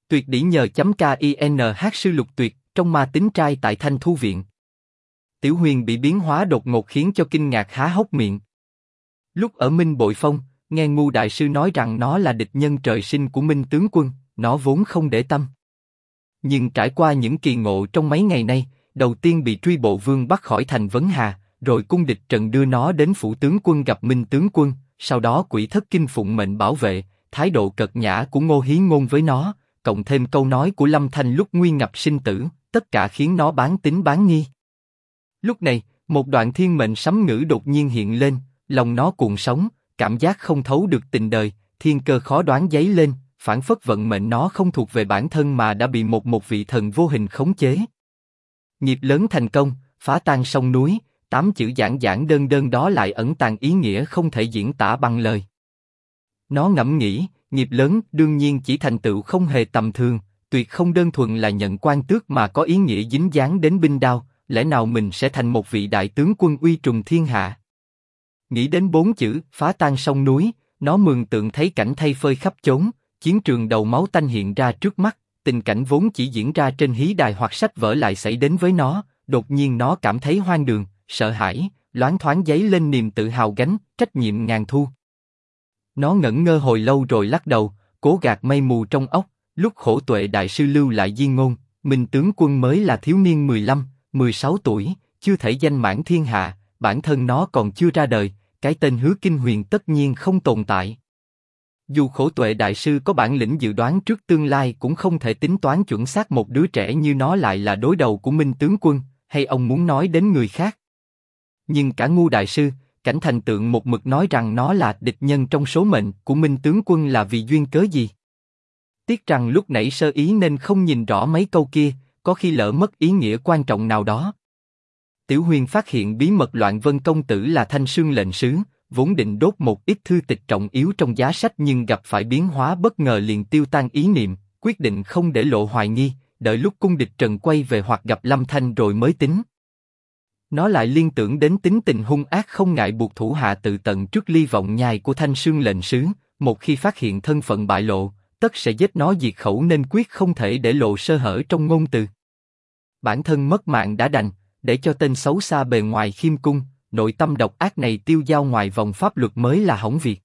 Tuyệt đỉ nhờ .king sư lục tuyệt, trong ma tính trai tại Thanh Thu Viện. Tiểu Huyền bị biến hóa đột ngột khiến cho kinh ngạc há hốc miệng. Lúc ở Minh Bội Phong, nghe Ngu đại sư nói rằng nó là địch nhân trời sinh của Minh tướng quân, nó vốn không để tâm. Nhưng trải qua những kỳ ngộ trong mấy ngày nay, đầu tiên bị truy bộ vương bắt khỏi thành Vấn Hà, rồi cung địch Trần đưa nó đến phủ tướng quân gặp Minh tướng quân, sau đó quỷ thất kinh phụng mệnh bảo vệ, thái độ cợt nhã của Ngô Hí Ngôn với nó, cộng thêm câu nói của Lâm Thanh lúc nguy ngập sinh tử, tất cả khiến nó bán tín bán nghi. Lúc này, một đoạn thiên mệnh sấm ngữ đột nhiên hiện lên, lòng nó cuồng sóng, cảm giác không thấu được tình đời, thiên cơ khó đoán dấy lên, phảng phất vận mệnh nó không thuộc về bản thân mà đã bị một vị thần vô hình khống chế. Nghiệp lớn thành công, phá tan sông núi, 8 chữ giản giản đơn đơn đó lại ẩn tàng ý nghĩa không thể diễn tả bằng lời. Nó ngẫm nghĩ, nghiệp lớn đương nhiên chỉ thành tựu không hề tầm thường, tuyệt không đơn thuần là nhận quan tước mà có ý nghĩa dính dáng đến binh đao, lẽ nào mình sẽ thành một vị đại tướng quân uy trùng thiên hạ? Nghĩ đến 4 chữ phá tan sông núi, nó mường tượng thấy cảnh thay phơi khắp chốn, chiến trường đầu máu tanh hiện ra trước mắt, tình cảnh vốn chỉ diễn ra trên hí đài hoặc sách vở lại xảy đến với nó, đột nhiên nó cảm thấy hoang đường, sợ hãi, loáng thoáng dấy lên niềm tự hào gánh trách nhiệm ngàn thu. Nó ngẩn ngơ hồi lâu rồi lắc đầu, cố gạt mây mù trong óc. Lúc Khổ Tuệ đại sư lưu lại di ngôn, Minh tướng quân mới là thiếu niên 15, 16 tuổi, chưa thể danh mãn thiên hạ, bản thân nó còn chưa ra đời, cái tên Hứa Kinh Huyền tất nhiên không tồn tại. Dù Khổ Tuệ đại sư có bản lĩnh dự đoán trước tương lai cũng không thể tính toán chuẩn xác một đứa trẻ như nó lại là đối đầu của Minh tướng quân, hay ông muốn nói đến người khác. Nhưng cả Ngu đại sư, Cảnh Thành Tượng một mực nói rằng nó là địch nhân trong số mệnh của Minh tướng quân là vì duyên cớ gì? Tiếc rằng lúc nãy sơ ý nên không nhìn rõ mấy câu kia, có khi lỡ mất ý nghĩa quan trọng nào đó. Tiểu Huyền phát hiện bí mật Loạn Vân công tử là Thanh Sương lệnh sứ, vốn định đốt một ít thư tịch trọng yếu trong giá sách nhưng gặp phải biến hóa bất ngờ liền tiêu tan ý niệm, quyết định không để lộ hoài nghi, đợi lúc cung địch Trần quay về hoặc gặp Lâm Thanh rồi mới tính. Nó lại liên tưởng đến tính tình hung ác không ngại buộc thủ hạ tự tận trước ly vọng nhai của Thanh Sương lệnh sứ, một khi phát hiện thân phận bại lộ, tất sẽ giết nó diệt khẩu nên quyết không thể để lộ sơ hở trong ngôn từ. Bản thân mất mạng đã đành, để cho tên xấu xa bề ngoài khiêm cung, nội tâm độc ác này tiêu dao ngoài vòng pháp luật mới là hỏng việc.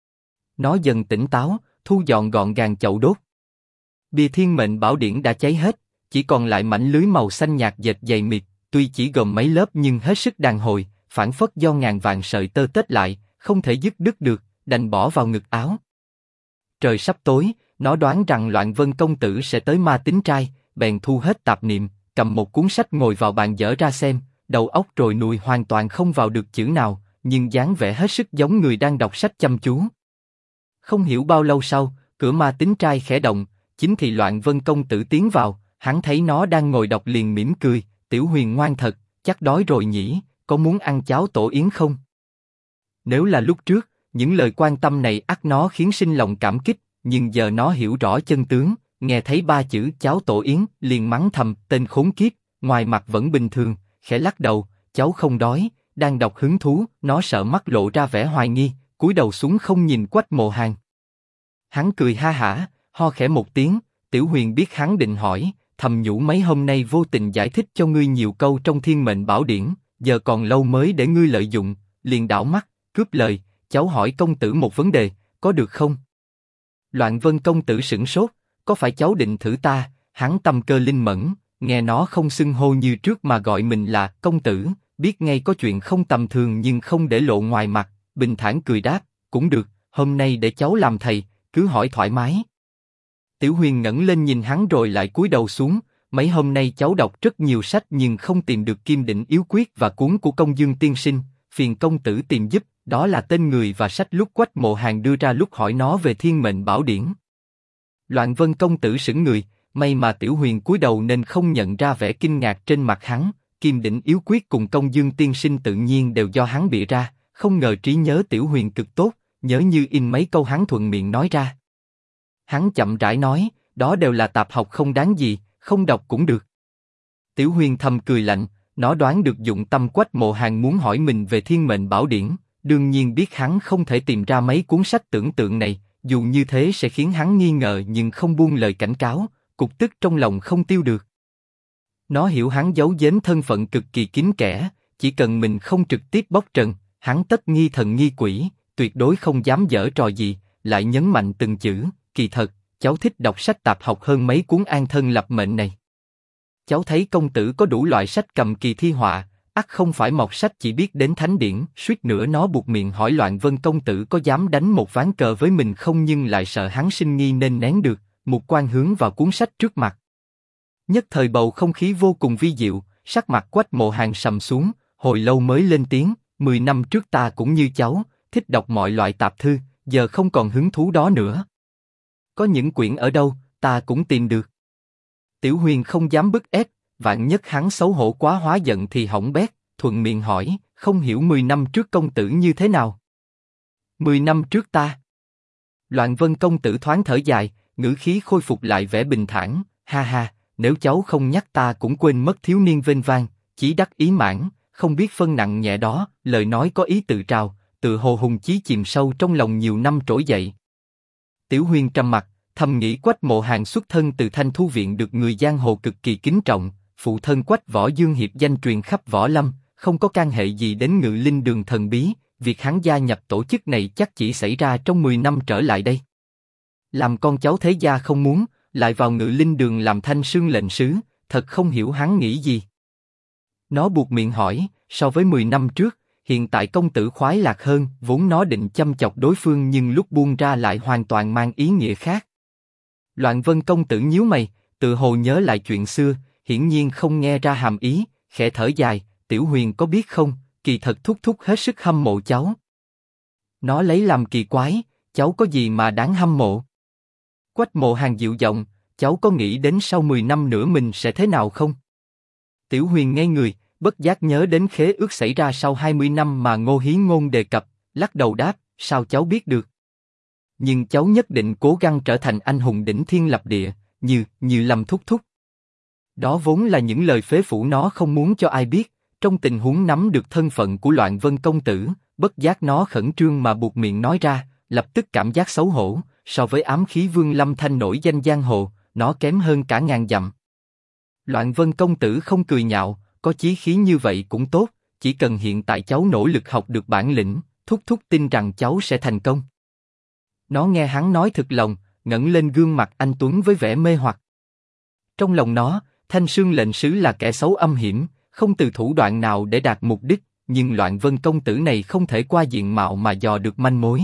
Nó dần tỉnh táo, thu dọn gọn gàng chậu đốt. Bìa thiên mệnh bảo điển đã cháy hết, chỉ còn lại mảnh lưới màu xanh nhạt dệt dày mịt, tuy chỉ gồm mấy lớp nhưng hết sức đàn hồi, phảng phất do ngàn vạn sợi tơ tết lại, không thể dứt đứt được, đành bỏ vào ngực áo. Trời sắp tối, nó đoán rằng Loạn Vân công tử sẽ tới ma tính trai, bèn thu hết tạp niệm, cầm một cuốn sách ngồi vào bàn dở ra xem, đầu óc rồi nùi hoàn toàn không vào được chữ nào, nhưng dáng vẻ hết sức giống người đang đọc sách chăm chú. Không hiểu bao lâu sau, cửa ma tính trai khẽ động, chính thì Loạn Vân công tử tiến vào, hắn thấy nó đang ngồi đọc liền mỉm cười, Tiểu Huyền ngoan thật, chắc đói rồi nhỉ, có muốn ăn cháo tổ yến không? Nếu là lúc trước, những lời quan tâm này ắt nó khiến sinh lòng cảm kích, nhưng giờ nó hiểu rõ chân tướng, nghe thấy 3 chữ cháo tổ yến, liền mắng thầm, tên khốn kiếp, ngoài mặt vẫn bình thường, khẽ lắc đầu, cháu không đói, đang đọc hứng thú, nó sợ mắt lộ ra vẻ hoài nghi, cúi đầu xuống không nhìn Quách Mộ Hàn. Hắn cười ha hả, ho khẽ một tiếng, Tiểu Huyền biết hắn định hỏi, thầm nhủ mấy hôm nay vô tình giải thích cho ngươi nhiều câu trong thiên mệnh bảo điển, giờ còn lâu mới để ngươi lợi dụng, liền đảo mắt, cướp lời, cháu hỏi công tử một vấn đề, có được không? Loạn Vân công tử sửng sốt, có phải cháu định thử ta? Hắn tâm cơ linh mẫn, nghe nó không xưng hô như trước mà gọi mình là công tử, biết ngay có chuyện không tầm thường nhưng không để lộ ngoài mặt, bình thản cười đáp, cũng được, hôm nay để cháu làm thầy, cứ hỏi thoải mái. Tiểu Huyền ngẩng lên nhìn hắn rồi lại cúi đầu xuống, mấy hôm nay cháu đọc rất nhiều sách nhưng không tìm được Kim Đỉnh Yếu Quyết và cuốn của Công Dương tiên sinh, phiền công tử tìm giúp, đó là tên người và sách lúc Quách Mộ Hàn đưa ra lúc hỏi nó về thiên mệnh bảo điển. Loạn Vân công tử sững người, may mà Tiểu Huyền cúi đầu nên không nhận ra vẻ kinh ngạc trên mặt hắn, Kim Đỉnh Yếu Quyết cùng Công Dương tiên sinh tự nhiên đều do hắn bịa ra, không ngờ trí nhớ Tiểu Huyền cực tốt, nhớ như in mấy câu hắn thuận miệng nói ra. Hắn chậm rãi nói, đó đều là tạp học không đáng gì, không đọc cũng được. Tiểu Huyền thầm cười lạnh, nó đoán được dụng tâm Quách Mộ Hàn muốn hỏi mình về thiên mệnh bảo điển, đương nhiên biết hắn không thể tìm ra mấy cuốn sách tưởng tượng này, dù như thế sẽ khiến hắn nghi ngờ nhưng không buông lời cảnh cáo, cục tức trong lòng không tiêu được. Nó hiểu hắn giấu giếm thân phận cực kỳ kín kẽ, chỉ cần mình không trực tiếp bóc trần, hắn tất nghi thần nghi quỷ, tuyệt đối không dám giở trò gì, lại nhấn mạnh từng chữ, kỳ thật, cháu thích đọc sách tạp học hơn mấy cuốn an thân lập mệnh này. Cháu thấy công tử có đủ loại sách cầm kỳ thi họa, ắt không phải mọt sách chỉ biết đến thánh điển, suýt nữa nó buộc miệng hỏi Loạn Vân công tử có dám đánh một ván cờ với mình không nhưng lại sợ hắn sinh nghi nên nén được, mục quan hướng vào cuốn sách trước mặt. Nhất thời bầu không khí vô cùng vi diệu, sắc mặt Quách Mộ Hàn sầm xuống, hồi lâu mới lên tiếng, 10 năm trước ta cũng như cháu, thích đọc mọi loại tạp thư, giờ không còn hứng thú đó nữa. Có những quyển ở đâu, ta cũng tìm được. Tiểu Huyền không dám bức ép, vạn nhất hắn xấu hổ quá hóa giận thì hỏng bét, thuận miệng hỏi, không hiểu 10 năm trước công tử như thế nào? 10 năm trước ta. Loạn Vân công tử thoáng thở dài, ngữ khí khôi phục lại vẻ bình thản, ha ha, nếu cháu không nhắc ta cũng quên mất thiếu niên vênh vang, chí đắc ý mãn, không biết phân nặng nhẹ đó, lời nói có ý tự trào, tự hồ hùng chí chìm sâu trong lòng nhiều năm trỗi dậy. Tiểu Huyền trầm mặt, thầm nghĩ Quách Mộ Hàn xuất thân từ Thanh Thu viện được người giang hồ cực kỳ kính trọng, phụ thân Quách Võ Dương hiệp danh truyền khắp võ lâm, không có can hệ gì đến Ngự Linh Đường thần bí, việc hắn gia nhập tổ chức này chắc chỉ xảy ra trong 10 năm trở lại đây. Làm con cháu thế gia không muốn, lại vào Ngự Linh Đường làm Thanh Sương lệnh sứ, thật không hiểu hắn nghĩ gì. Nó buộc miệng hỏi, so với 10 năm trước, hiện tại công tử khoái lạc hơn, vốn nó định châm chọc đối phương nhưng lúc buông ra lại hoàn toàn mang ý nghĩa khác. Loạn Vân công tử nhíu mày, tự hồ nhớ lại chuyện xưa, hiển nhiên không nghe ra hàm ý, khẽ thở dài, Tiểu Huyền có biết không, kỳ thật thúc thúc hết sức hâm mộ cháu. Nó lấy làm kỳ quái, cháu có gì mà đáng hâm mộ? Quách Mộ Hàn dịu giọng, cháu có nghĩ đến sau 10 năm nữa mình sẽ thế nào không? Tiểu Huyền ngây người, bất giác nhớ đến khế ước xảy ra sau 20 năm mà Ngô Hí Ngôn đề cập, lắc đầu đáp, sao cháu biết được? Nhưng cháu nhất định cố gắng trở thành anh hùng đỉnh thiên lập địa, như Lâm thúc thúc. Đó vốn là những lời phế phủ nó không muốn cho ai biết, trong tình huống nắm được thân phận của Loạn Vân công tử, bất giác nó khẩn trương mà buộc miệng nói ra, lập tức cảm giác xấu hổ, so với ám khí Vương Lâm Thanh nổi danh giang hồ, nó kém hơn cả ngàn dặm. Loạn Vân công tử không cười nhạo, có chí khí như vậy cũng tốt, chỉ cần hiện tại cháu nỗ lực học được bản lĩnh, thúc thúc tin rằng cháu sẽ thành công. Nó nghe hắn nói thực lòng, ngẩng lên gương mặt anh tuấn với vẻ mê hoặc. Trong lòng nó, Thanh Sương lệnh sứ là kẻ xấu âm hiểm, không từ thủ đoạn nào để đạt mục đích, nhưng Loạn Vân công tử này không thể qua diện mạo mà dò được manh mối.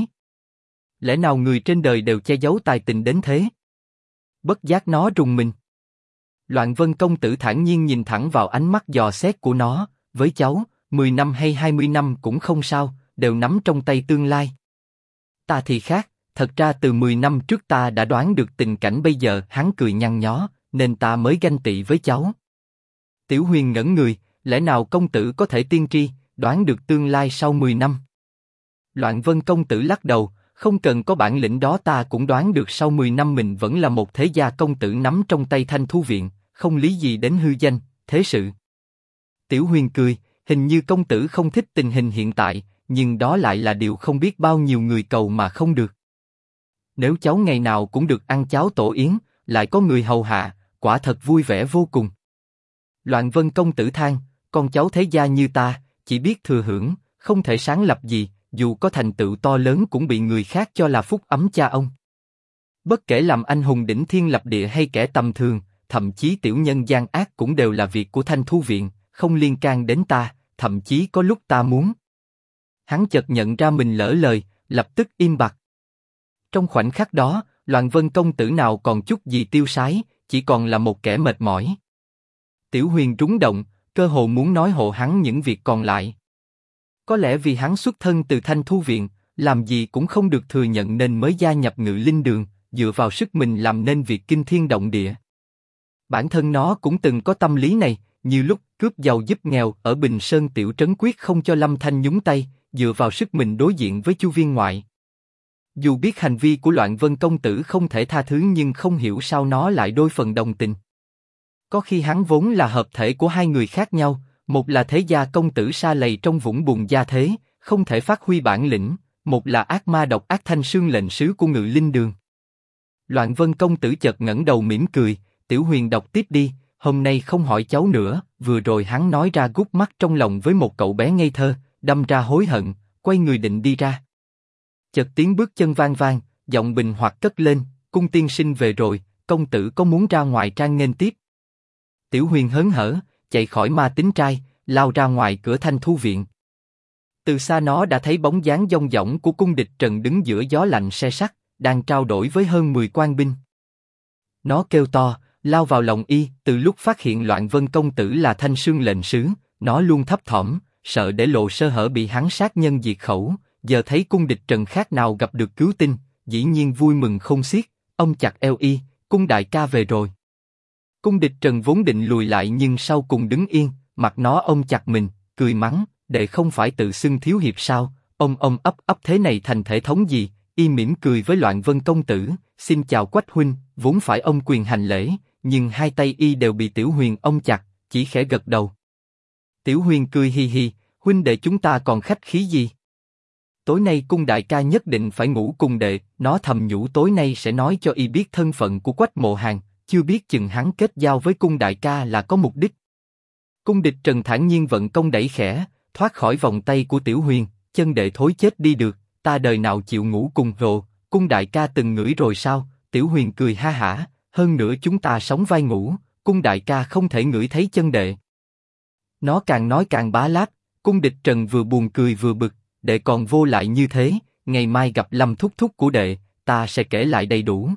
Lẽ nào người trên đời đều che giấu tài tình đến thế? Bất giác nó rùng mình. Loạn Vân công tử thản nhiên nhìn thẳng vào ánh mắt dò xét của nó, với cháu, 10 năm hay 20 năm cũng không sao, đều nắm trong tay tương lai. Ta thì khác, thật ra từ 10 năm trước ta đã đoán được tình cảnh bây giờ, hắn cười nhăn nhó, nên ta mới ganh tị với cháu. Tiểu Huyền ngẩn người, lẽ nào công tử có thể tiên tri, đoán được tương lai sau 10 năm? Loạn Vân công tử lắc đầu, không cần có bản lĩnh đó ta cũng đoán được sau 10 năm mình vẫn là một thế gia công tử nắm trong tay Thanh Thu viện, không lý gì đến hư danh, thế sự. Tiểu Huyền cười, hình như công tử không thích tình hình hiện tại, nhưng đó lại là điều không biết bao nhiêu người cầu mà không được. Nếu cháu ngày nào cũng được ăn cháo tổ yến, lại có người hầu hạ, quả thật vui vẻ vô cùng. Loạn Vân công tử than, con cháu thế gia như ta, chỉ biết thừa hưởng, không thể sáng lập gì, dù có thành tựu to lớn cũng bị người khác cho là phúc ấm cha ông. Bất kể làm anh hùng đỉnh thiên lập địa hay kẻ tầm thường, thậm chí tiểu nhân gian ác cũng đều là việc của Thanh Thu viện, không liên can đến ta, thậm chí có lúc ta muốn. Hắn chợt nhận ra mình lỡ lời, lập tức im bặt. Trong khoảnh khắc đó, Loạn Vân công tử nào còn chút gì tiêu sái, chỉ còn là một kẻ mệt mỏi. Tiểu Huyền rúng động, cơ hồ muốn nói hộ hắn những việc còn lại. Có lẽ vì hắn xuất thân từ Thanh Thu viện, làm gì cũng không được thừa nhận nên mới gia nhập Ngự Linh Đường, dựa vào sức mình làm nên việc kinh thiên động địa. Bản thân nó cũng từng có tâm lý này, như lúc cướp giàu giúp nghèo ở Bình Sơn tiểu trấn quyết không cho Lâm Thanh nhúng tay, dựa vào sức mình đối diện với Chu Viên ngoại. Dù biết hành vi của Loạn Vân công tử không thể tha thứ nhưng không hiểu sao nó lại đôi phần đồng tình. Có khi hắn vốn là hợp thể của hai người khác nhau, một là thế gia công tử sa lầy trong vũng bùn gia thế, không thể phát huy bản lĩnh, một là ác ma độc ác Thanh Sương lệnh sứ của Ngự Linh Đường. Loạn Vân công tử chợt ngẩng đầu mỉm cười, Tiểu Huyền đọc tiếp đi, hôm nay không hỏi cháu nữa. Vừa rồi hắn nói ra gút mắt trong lòng với một cậu bé ngây thơ, đâm ra hối hận, quay người định đi ra. Chợt tiếng bước chân vang vang, giọng bình hoặc cất lên, cung tiên sinh về rồi, công tử có muốn ra ngoài trang nghênh tiếp? Tiểu Huyền hớn hở, chạy khỏi ma tính trai, lao ra ngoài cửa Thanh Thu viện. Từ xa nó đã thấy bóng dáng dong dỏng của cung địch Trần đứng giữa gió lạnh se sắt, đang trao đổi với hơn 10 quan binh. Nó kêu to, lao vào lòng y. Từ lúc phát hiện Loạn Vân công tử là Thanh Sương lệnh sứ, nó luôn thấp thỏm, sợ để lộ sơ hở bị hắn sát nhân diệt khẩu. Giờ thấy cung địch Trần khác nào gặp được cứu tinh, dĩ nhiên vui mừng không xiết. Ông chặt eo y, cung đại ca về rồi. Cung địch Trần vốn định lùi lại nhưng sau cùng đứng yên, mặt nó ôm chặt mình, cười mắng, đệ không phải tự xưng thiếu hiệp sao? Ông ấp thế này thành thể thống gì? Y mỉm cười với Loạn Vân công tử, xin chào Quách huynh. Vốn phải ông quyền hành lễ, nhưng hai tay y đều bị Tiểu Huyền ôm chặt, chỉ khẽ gật đầu. Tiểu Huyền cười hi hi, huynh đệ chúng ta còn khách khí gì? Tối nay cung đại ca nhất định phải ngủ cùng đệ. Nó thầm nhủ tối nay sẽ nói cho y biết thân phận của Quách Mộ Hàn, chưa biết chừng hắn kết giao với cung đại ca là có mục đích. Cung địch Trần thản nhiên vận công đẩy khẽ, thoát khỏi vòng tay của Tiểu Huyền, chân đệ thối chết đi được, ta đời nào chịu ngủ cùng rồ, cung đại ca từng ngửi rồi sao? Tiểu Huyền cười ha hả, hơn nữa chúng ta sống vai ngủ, cung đại ca không thể ngửi thấy chân đệ. Nó càng nói càng bá láp, cung địch Trần vừa buồn cười vừa bực, đệ còn vô lại như thế, ngày mai gặp Lâm thúc thúc của đệ, ta sẽ kể lại đầy đủ.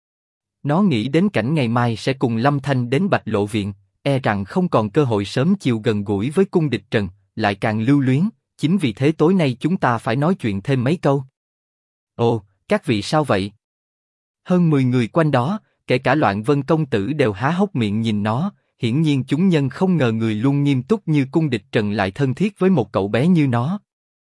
Nó nghĩ đến cảnh ngày mai sẽ cùng Lâm Thanh đến Bạch Lộ viện, e rằng không còn cơ hội sớm chiều gần gũi với cung địch Trần, lại càng lưu luyến, chính vì thế tối nay chúng ta phải nói chuyện thêm mấy câu. Ồ, các vị sao vậy? Hơn 10 người quanh đó, kể cả Loạn Vân công tử đều há hốc miệng nhìn nó, hiển nhiên chúng nhân không ngờ người luôn nghiêm túc như cung địch Trần lại thân thiết với một cậu bé như nó.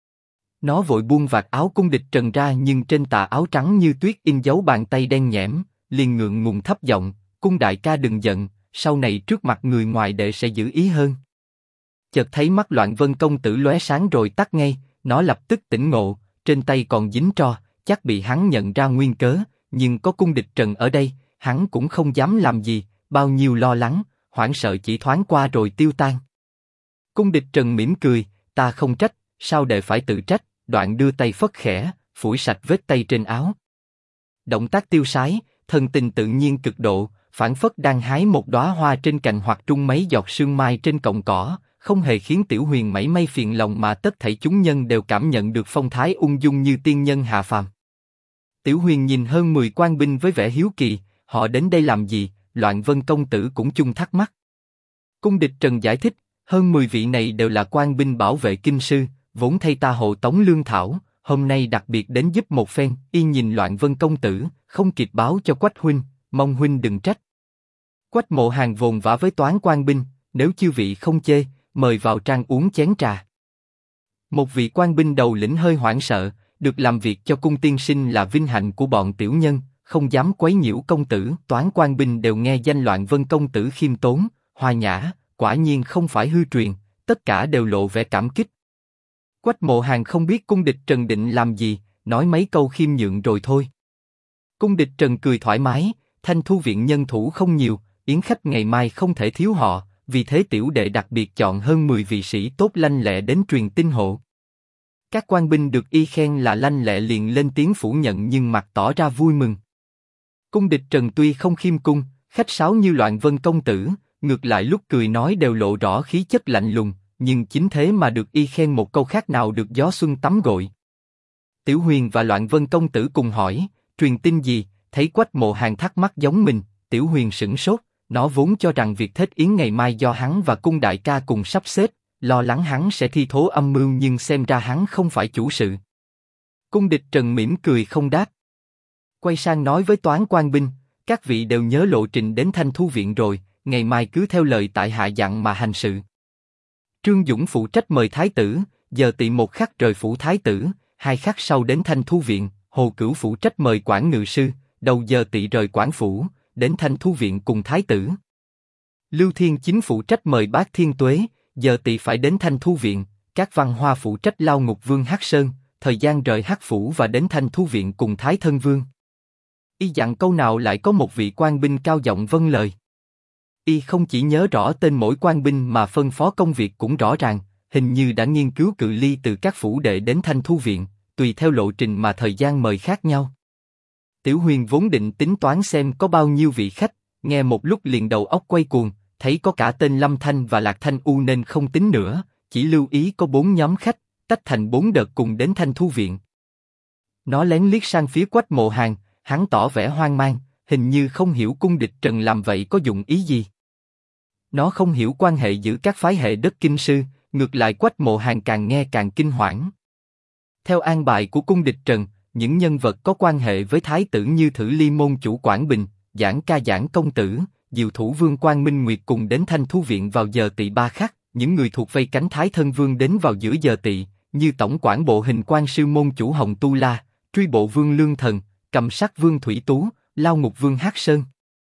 Nó vội buông vạt áo cung địch Trần ra nhưng trên tà áo trắng như tuyết in dấu bàn tay đen nhẽm, liền ngượng ngùng thấp giọng, cung đại ca đừng giận, sau này trước mặt người ngoài đệ sẽ giữ ý hơn. Chợt thấy mắt Loạn Vân công tử lóe sáng rồi tắt ngay, nó lập tức tỉnh ngộ, trên tay còn dính tro, chắc bị hắn nhận ra nguyên cớ, nhưng có cung địch Trần ở đây, hắn cũng không dám làm gì, bao nhiêu lo lắng, hoảng sợ chỉ thoáng qua rồi tiêu tan. Cung địch Trần mỉm cười, ta không trách, sao đệ phải tự trách? Đoạn đưa tay phất khẽ, phủi sạch vết tay trên áo. Động tác tiêu sái, thần tình tự nhiên cực độ, phảng phất đang hái một đóa hoa trên cành hoặc trung mấy giọt sương mai trên cọng cỏ, không hề khiến Tiểu Huyền mảy may phiền lòng mà tất thảy chúng nhân đều cảm nhận được phong thái ung dung như tiên nhân hạ phàm. Tiểu Huyền nhìn hơn 10 quan binh với vẻ hiếu kỳ, họ đến đây làm gì? Loạn Vân công tử cũng chung thắc mắc. Cung địch Trần giải thích, hơn 10 vị này đều là quan binh bảo vệ kinh sư, vốn thay ta hộ tống lương thảo, hôm nay đặc biệt đến giúp một phen. Y nhìn Loạn Vân công tử, không kịp báo cho Quách huynh, mong huynh đừng trách. Quách Mộ Hàn vồn vã với toán quan binh, nếu chư vị không chê, mời vào trang uống chén trà. Một vị quan binh đầu lĩnh hơi hoảng sợ, được làm việc cho cung tiên sinh là vinh hạnh của bọn tiểu nhân, không dám quấy nhiễu công tử. Toán quan binh đều nghe danh Loạn Vân công tử khiêm tốn, hòa nhã, quả nhiên không phải hư truyền, tất cả đều lộ vẻ cảm kích. Quách Mộ Hàn không biết cung địch Trần định làm gì, nói mấy câu khiêm nhượng rồi thôi. Cung địch Trần cười thoải mái, Thanh Thu viện nhân thủ không nhiều, yến khách ngày mai không thể thiếu họ, vì thế tiểu đệ đặc biệt chọn hơn 10 vị sĩ tốt lanh lẹ đến truyền tin hộ. Các quan binh được y khen là lanh lẹ liền lên tiếng phủ nhận nhưng mặt tỏ ra vui mừng. Cung địch Trần tuy không khiêm cung, khách sáo như Loạn Vân công tử, ngược lại lúc cười nói đều lộ rõ khí chất lạnh lùng, nhưng chính thế mà được y khen một câu khác nào được gió xuân tắm gội. Tiểu Huyền và Loạn Vân công tử cùng hỏi, truyền tin gì? Thấy Quách Mộ Hàn thắc mắc giống mình, Tiểu Huyền sửng sốt, nó vốn cho rằng việc thết yến ngày mai do hắn và cung đại ca cùng sắp xếp, lo lắng hắn sẽ thi thố âm mưu nhưng xem ra hắn không phải chủ sự. Cung địch Trần mỉm cười không đáp. Quay sang nói với toán quan binh, các vị đều nhớ lộ trình đến Thanh Thu viện rồi, ngày mai cứ theo lời tại hạ dặn mà hành sự. Trương Dũng phụ trách mời thái tử, giờ tỵ một khắc rời phủ thái tử, 2 khắc sau đến Thanh Thu viện. Hồ Cửu phụ trách mời quản ngự sư, đầu giờ tỵ rời quản phủ, đến Thanh Thu viện cùng thái tử. Lưu Thiên Chính phụ trách mời Bác Thiên Tuế, giờ tỵ phải đến Thanh Thu viện. Các Văn Hoa phụ trách lao ngục Vương Hắc Sơn, thời gian rời Hắc Phủ và đến Thanh Thu Viện cùng Thái Thân Vương. Y dặn câu nào lại có một vị quan binh cao giọng vâng lời. Y không chỉ nhớ rõ tên mỗi quan binh mà phân phó công việc cũng rõ ràng, hình như đã nghiên cứu cự ly từ các phủ đệ đến Thanh Thu Viện, tùy theo lộ trình mà thời gian mời khác nhau. Tiểu Huyền vốn định tính toán xem có bao nhiêu vị khách, nghe một lúc liền đầu óc quay cuồng, thấy có cả tên Lâm Thanh và Lạc Thanh U nên không tính nữa, chỉ lưu ý có 4 nhóm khách, tách thành 4 đợt cùng đến Thanh Thu Viện. Nó lén liếc sang phía Quách Mộ Hàn, hắn tỏ vẻ hoang mang, hình như không hiểu cung địch Trần làm vậy có dụng ý gì. Nó không hiểu quan hệ giữa các phái hệ đất kinh sư, ngược lại Quách Mộ Hàn càng nghe càng kinh hoảng. Theo an bài của cung địch Trần, những nhân vật có quan hệ với thái tử như Thử Ly môn chủ Quảng Bình, Giảng Ca Giảng công tử, Diệu Thủ Vương Quang Minh Nguyệt cùng đến Thanh Thu Viện vào giờ tỵ 3 khắc, những người thuộc vây cánh Thái Thân Vương đến vào giữa giờ tỵ, như tổng quản bộ hình quan sư môn chủ Hồng Tu La, truy bộ vương Lương Thần, cầm sát vương Thủy Tú, lao ngục vương Hắc Sơn,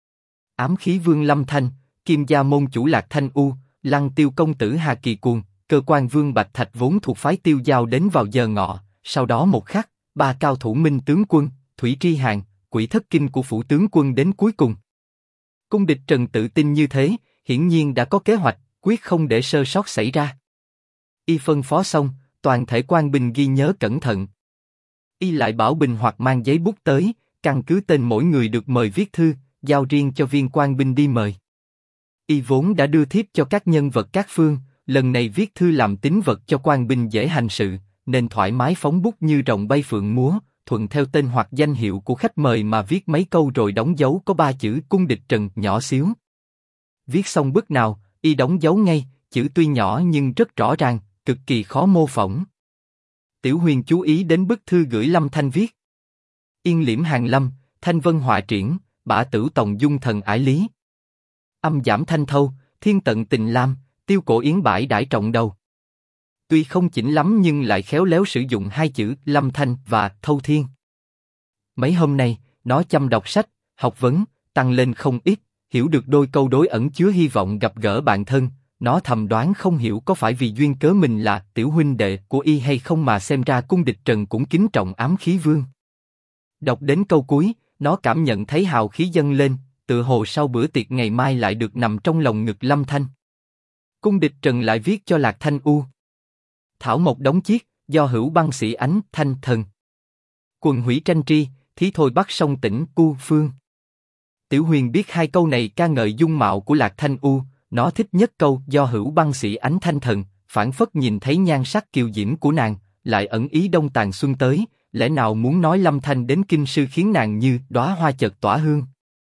ám khí vương Lâm Thanh, kim gia môn chủ Lạc Thanh U, lăng tiêu công tử Hà Kỳ Cuồng, cơ quan vương Bạch Thạch vốn thuộc phái Tiêu Giao đến vào giờ ngọ. Sau đó một khắc, 3 cao thủ Minh tướng quân, Thủy Tri Hàn, Quỷ Thất Kinh của phủ tướng quân đến cuối cùng. Cung địch Trần tự tin như thế, hiển nhiên đã có kế hoạch, quyết không để sơ sót xảy ra. Y phân phó xong, toàn thể quan binh ghi nhớ cẩn thận. Y lại bảo bình hoặc mang giấy bút tới, căn cứ tên mỗi người được mời viết thư, giao riêng cho viên quan binh đi mời. Y vốn đã đưa thiếp cho các nhân vật các phương, lần này viết thư làm tín vật cho quan binh dễ hành sự, nên thoải mái phóng bút như rồng bay phượng múa, thuận theo tên hoặc danh hiệu của khách mời mà viết mấy câu rồi đóng dấu có 3 chữ cung địch Trần nhỏ xíu. Viết xong bức nào, Y đóng dấu ngay, chữ tuy nhỏ nhưng rất rõ ràng, cực kỳ khó mô phỏng. Tiểu Huyền chú ý đến bức thư gửi Lâm Thanh viết: Yên liễm Hàn Lâm, Thanh Vân họa triển, bả tử tòng dung thần ải lý. Âm giảm thanh thâu, thiên tận tình lam, tiêu cổ yến bãi đãi trọng đầu. Tuy không chỉnh lắm nhưng lại khéo léo sử dụng 2 chữ Lâm Thanh và Thâu Thiên. Mấy hôm nay, nó chăm đọc sách, học vấn, tăng lên không ít, hiểu được đôi câu đối ẩn chứa hy vọng gặp gỡ bạn thân. Nó thầm đoán không hiểu có phải vì duyên cớ mình là tiểu huynh đệ của Y hay không mà xem ra cung địch Trần cũng kính trọng ám khí vương. Đọc đến câu cuối, nó cảm nhận thấy hào khí dâng lên, tựa hồ sau bữa tiệc ngày mai lại được nằm trong lòng ngực Lâm Thanh. Cung địch Trần lại viết cho Lạc Thanh U: Thảo mộc đóng chiết, do hữu băng sĩ ánh thanh thần. Quần hủy tranh tri, thí thôi bắt sông tỉnh cu phương. Tiểu Huyền biết 2 câu này ca ngợi dung mạo của Lạc Thanh U, nó thích nhất câu do hữu băng sĩ ánh thanh thần, phảng phất nhìn thấy nhan sắc kiều diễm của nàng, lại ẩn ý đông tàn xuân tới, lẽ nào muốn nói Lâm Thanh đến kinh sư khiến nàng như đóa hoa chợt tỏa hương.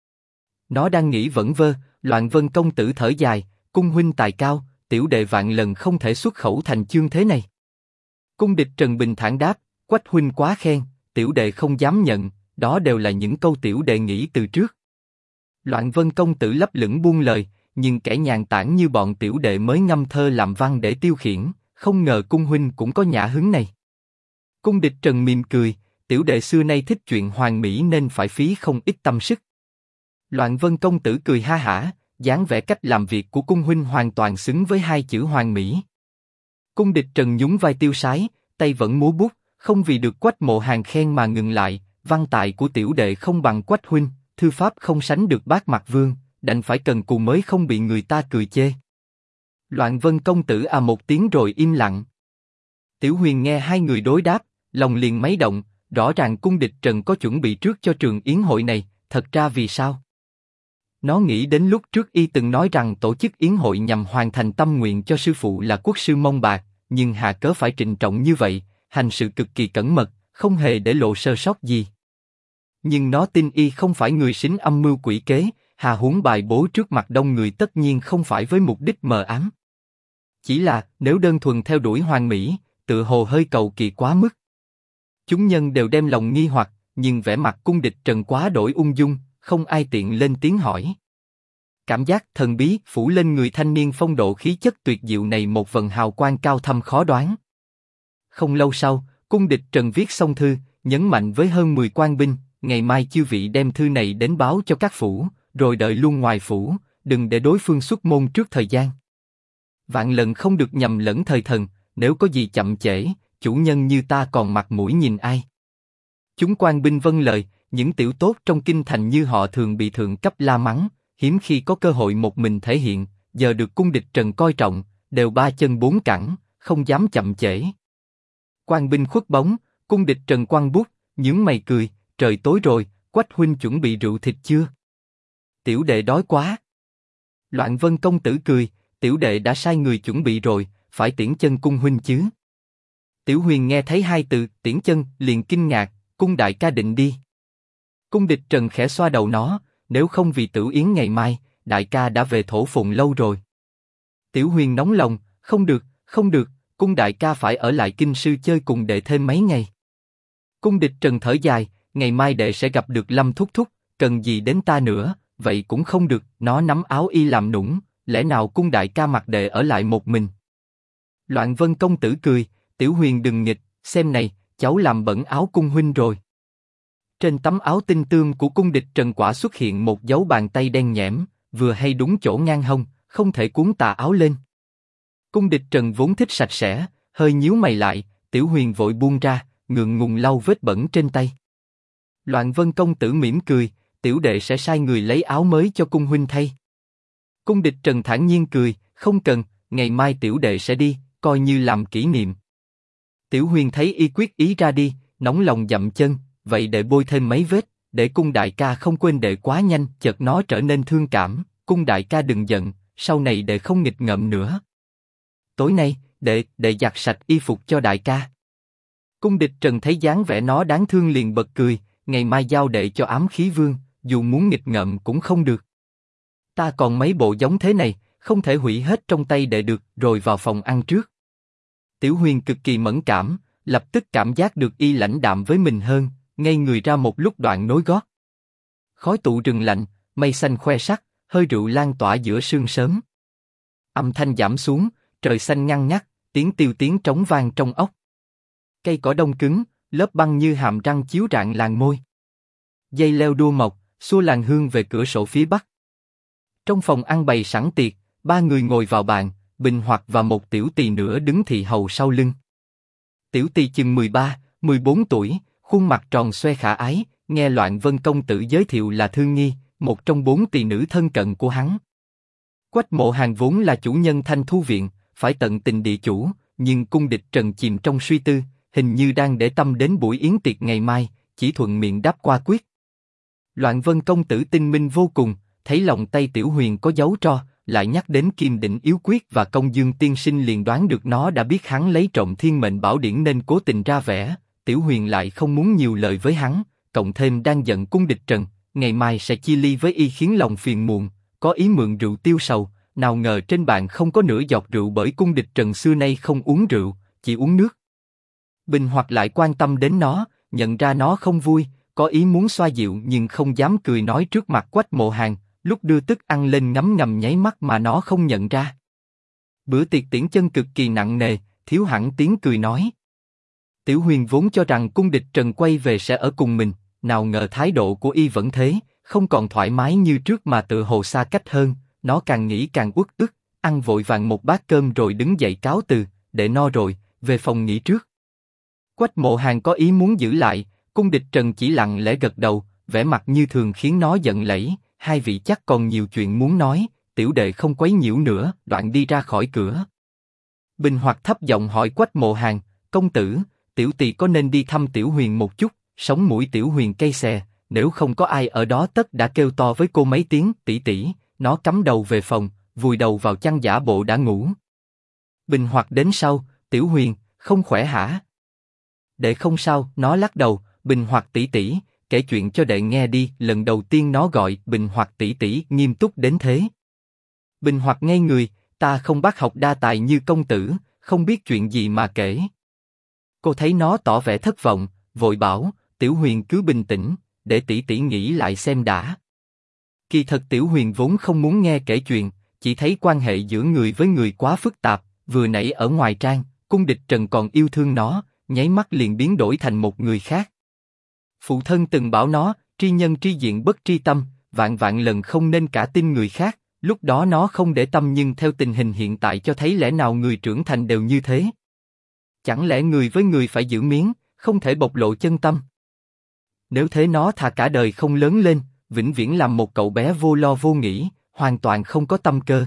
Nó đang nghĩ vẩn vơ, Loạn Vân công tử thở dài, cung huynh tài cao, tiểu đệ vạn lần không thể xuất khẩu thành chương thế này. Cung địch Trần bình thản đáp: Quách huynh quá khen, tiểu đệ không dám nhận, đó đều là những câu tiểu đệ nghĩ từ trước. Loạn Vân công tử lấp lửng buông lời, nhưng kẻ nhàn tản như bọn tiểu đệ mới ngâm thơ làm văn để tiêu khiển, không ngờ cung huynh cũng có nhã hứng này. Cung địch Trần mỉm cười, tiểu đệ xưa nay thích chuyện hoàn mỹ nên phải phí không ít tâm sức. Loạn Vân công tử cười ha hả, dáng vẻ cách làm việc của cung huynh hoàn toàn xứng với 2 chữ hoàn mỹ. Cung địch Trần nhún vai tiêu sái, tay vẫn múa bút, không vì được Quách Mộ Hàn khen mà ngừng lại. Văn tài của tiểu đệ không bằng Quách huynh, thư pháp không sánh được Bác Mạc Vương, đành phải cần cù mới không bị người ta cười chê. Loạn Vân công tử à một tiếng rồi im lặng. Tiểu Huyền nghe 2 người đối đáp, lòng liền mấy động, rõ ràng cung địch Trần có chuẩn bị trước cho trường yến hội này, thật ra vì sao? Nó nghĩ đến lúc trước Y từng nói rằng tổ chức yến hội nhằm hoàn thành tâm nguyện cho sư phụ là quốc sư Mông Bạc, nhưng hà cớ phải trịnh trọng như vậy, hành sự cực kỳ cẩn mật, không hề để lộ sơ sót gì. Nhưng nó tin Y không phải người xính âm mưu quỷ kế, hà huống bài bố trước mặt đông người tất nhiên không phải với mục đích mờ ám. Chỉ là nếu đơn thuần theo đuổi hoàn mỹ, tựa hồ hơi cầu kỳ quá mức. Chúng nhân đều đem lòng nghi hoặc, nhưng vẻ mặt cung địch Trần quá đổi ung dung, không ai tiện lên tiếng hỏi. Cảm giác thần bí phủ lên người thanh niên phong độ khí chất tuyệt diệu này một vầng hào quang cao thâm khó đoán. Không lâu sau, cung địch Trần viết xong thư, nhấn mạnh với hơn 10 quan binh, ngày mai chư vị đem thư này đến báo cho các phủ, rồi đợi luôn ngoài phủ, đừng để đối phương xuất môn trước thời gian. Vạn lần không được nhầm lẫn thời thần, nếu có gì chậm trễ, chủ nhân như ta còn mặt mũi nhìn ai. Chúng quan binh vâng lời, những tiểu tốt trong kinh thành như họ thường bị thượng cấp la mắng, hiếm khi có cơ hội một mình thể hiện, giờ được cung địch Trần coi trọng, đều ba chân bốn cẳng, không dám chậm trễ. Quan binh khuất bóng, cung địch Trần quăng bút, nhướng mày cười, trời tối rồi, Quách huynh chuẩn bị rượu thịt chưa? Tiểu đệ đói quá. Loạn Vân công tử cười, tiểu đệ đã sai người chuẩn bị rồi, phải tiễn chân cung huynh chứ? Tiểu Huyền nghe thấy hai từ tiễn chân liền kinh ngạc, cung đại ca định đi. Cung địch Trần khẽ xoa đầu nó, nếu không vì Tử Yến ngày mai, đại ca đã về Thổ Phụng lâu rồi. Tiểu Huyền nóng lòng, không được, không được, cung đại ca phải ở lại kinh sư chơi cùng đệ thêm mấy ngày. Cung địch Trần thở dài, ngày mai đệ sẽ gặp được Lâm thúc thúc, cần gì đến ta nữa, vậy cũng không được. Nó nắm áo y làm nũng, lẽ nào cung đại ca mặc đệ ở lại một mình? Loạn Vân công tử cười, Tiểu Huyền đừng nghịch, xem này, cháu làm bẩn áo cung huynh rồi. Trên tấm áo tinh tươm của cung địch Trần quả xuất hiện một dấu bàn tay đen nhẽm, vừa hay đúng chỗ ngang hông, không thể cuốn tà áo lên. Cung địch Trần vốn thích sạch sẽ, hơi nhíu mày lại, Tiểu Huyền vội buông ra, ngượng ngùng lau vết bẩn trên tay. Loạn Vân công tử mỉm cười, tiểu đệ sẽ sai người lấy áo mới cho cung huynh thay. Cung địch Trần thản nhiên cười, không cần, ngày mai tiểu đệ sẽ đi, coi như làm kỷ niệm. Tiểu Huyền thấy y quyết ý ra đi, nóng lòng dậm chân, vậy đệ bôi thêm mấy vết, để cung đại ca không quên đệ quá nhanh. Chợt nó trở nên thương cảm, cung đại ca đừng giận, sau này đệ không nghịch ngợm nữa. Tối nay, đệ giặt sạch y phục cho đại ca. Cung địch Trần thấy dáng vẻ nó đáng thương liền bật cười, ngày mai giao đệ cho Ám Khí Vương, dù muốn nghịch ngợm cũng không được. Ta còn mấy bộ giống thế này, không thể hủy hết trong tay đệ được, rồi vào phòng ăn trước. Tiểu Huyền cực kỳ mẫn cảm, lập tức cảm giác được y lãnh đạm với mình hơn, ngây người ra một lúc đoạn nối gót. Khói tụ rừng lạnh, mây xanh khoe sắc, hơi rượu lan tỏa giữa sương sớm. Âm thanh giảm xuống, trời xanh ngăn ngắt, tiếng tiêu tiếng trống vang trong óc. Cây cỏ đông cứng, lớp băng như hàm răng chiếu rạng làn môi. Dây leo đua mộc, xua làn hương về cửa sổ phía bắc. Trong phòng ăn bày sẵn tiệc, ba người ngồi vào bàn, Bình Hoặc và một tiểu tỳ nữa đứng thị hầu sau lưng. Tiểu tỳ chừng 13, 14 tuổi, khuôn mặt tròn xoe khả ái, nghe Loạn Vân công tử giới thiệu là Thương Nghi, một trong 4 tỳ nữ thân cận của hắn. Quách Mộ Hàn vốn là chủ nhân Thanh Thu viện, phải tận tình địa chủ, nhưng cung địch Trần chìm trong suy tư, hình như đang để tâm đến buổi yến tiệc ngày mai, chỉ thuận miệng đáp qua quyết. Loạn Vân công tử tinh minh vô cùng, thấy lòng tay Tiểu Huyền có dấu tro, lại nhắc đến Kim Đỉnh Yếu Quyết và Công Dương tiên sinh liền đoán được nó đã biết hắn lấy trộm Thiên Mệnh Bảo Điển nên cố tình ra vẻ. Tiểu Huyền lại không muốn nhiều lời với hắn, cộng thêm đang giận cung địch Trần, ngày mai sẽ chia ly với y khiến lòng phiền muộn, có ý mượn rượu tiêu sầu. Nào ngờ trên bàn không có nửa giọt rượu bởi cung địch Trần xưa nay không uống rượu, chỉ uống nước. Bình Hoặc lại quan tâm đến nó, nhận ra nó không vui, có ý muốn xoa dịu nhưng không dám cười nói trước mặt Quách Mộ Hàn. Lúc đưa thức ăn lên ngấm ngầm nháy mắt mà nó không nhận ra. Bữa tiệc tiễn chân cực kỳ nặng nề, thiếu hẳn tiếng cười nói. Tiểu Huyền vốn cho rằng cung địch Trần quay về sẽ ở cùng mình, nào ngờ thái độ của y vẫn thế, không còn thoải mái như trước mà tự hồ xa cách hơn. Nó càng nghĩ càng uất ức, ăn vội vàng một bát cơm rồi đứng dậy cáo từ, để no rồi, về phòng nghỉ trước. Quách Mộ Hàn có ý muốn giữ lại, cung địch Trần chỉ lặng lẽ gật đầu, vẻ mặt như thường khiến nó giận lẫy. Hai vị chắc còn nhiều chuyện muốn nói, tiểu đệ không quấy nhiễu nữa, đoạn đi ra khỏi cửa. Bình Hoặc thấp giọng hỏi Quách Mộ Hàn, công tử, tiểu tỳ có nên đi thăm Tiểu Huyền một chút? Sống mũi Tiểu Huyền cay xè, nếu không có ai ở đó tất đã kêu to với cô mấy tiếng, tỷ tỷ. Nó cắm đầu về phòng, vùi đầu vào chăn giả bộ đã ngủ. Bình Hoặc đến sau, Tiểu Huyền, không khỏe hả? Đệ không sao, nó lắc đầu. Bình Hoặc tỷ tỷ, kể chuyện cho đệ nghe đi. Lần đầu tiên nó gọi Bình Hoặc tỷ tỷ nghiêm túc đến thế. Bình Hoặc ngây người, ta không bác học đa tài như công tử, không biết chuyện gì mà kể. Cô thấy nó tỏ vẻ thất vọng, vội bảo, Tiểu Huyền cứ bình tĩnh, để tỷ tỷ nghĩ lại xem đã. Kỳ thật Tiểu Huyền vốn không muốn nghe kể chuyện, chỉ thấy quan hệ giữa người với người quá phức tạp. Vừa nãy ở ngoài trang, cung địch Trần còn yêu thương nó, nháy mắt liền biến đổi thành một người khác. Phụ thân từng bảo nó, tri nhân tri diện bất tri tâm, vạn vạn lần không nên cả tin người khác. Lúc đó nó không để tâm nhưng theo tình hình hiện tại cho thấy lẽ nào người trưởng thành đều như thế. Chẳng lẽ người với người phải giữ miếng, không thể bộc lộ chân tâm? Nếu thế nó thà cả đời không lớn lên, vĩnh viễn làm một cậu bé vô lo vô nghĩ, hoàn toàn không có tâm cơ.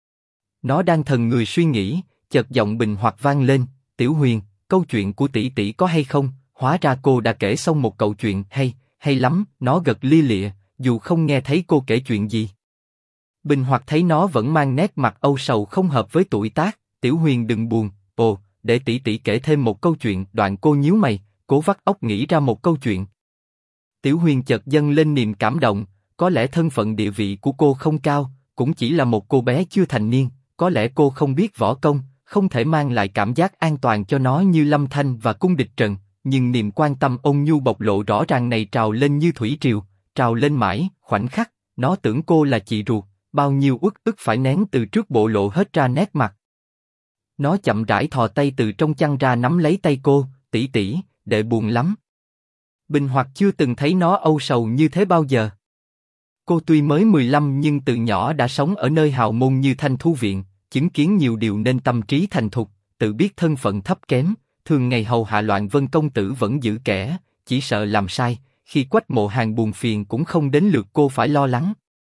Nó đang thần người suy nghĩ, chợt giọng Bình Hoặc vang lên, Tiểu Huyền, câu chuyện của tỷ tỷ có hay không? Hóa ra cô đã kể xong một câu chuyện hay lắm. Nó gật lia lịa, dù không nghe thấy cô kể chuyện gì. Bình Hoặc thấy nó vẫn mang nét mặt âu sầu không hợp với tuổi tác, Tiểu Huyền đừng buồn, để tỷ tỷ kể thêm một câu chuyện. Đoạn cô nhíu mày, cố vắt óc nghĩ ra một câu chuyện. Tiểu Huyền chợt dâng lên niềm cảm động, có lẽ thân phận địa vị của cô không cao, cũng chỉ là một cô bé chưa thành niên, có lẽ cô không biết võ công, không thể mang lại cảm giác an toàn cho nó như Lâm Thanh và Cung Địch Trần, nhưng niềm quan tâm ôn nhu bộc lộ rõ ràng này trào lên như thủy triều, trào lên mãi. Khoảnh khắc, nó tưởng cô là chị ruột, bao nhiêu uất ức phải nén từ trước bộ lộ hết ra nét mặt. Nó chậm rãi thò tay từ trong chăn ra nắm lấy tay cô, tỷ tỷ, đệ buồn lắm. Bình Hoặc chưa từng thấy nó âu sầu như thế bao giờ. Cô tuy mới 15 nhưng từ nhỏ đã sống ở nơi hào môn như Thanh Thu Viện, chứng kiến nhiều điều nên tâm trí thành thục, tự biết thân phận thấp kém, thường ngày hầu hạ Loạn Vân công tử vẫn giữ kẻ, chỉ sợ làm sai, khi Quách Mộ Hàn buồn phiền cũng không đến lượt cô phải lo lắng.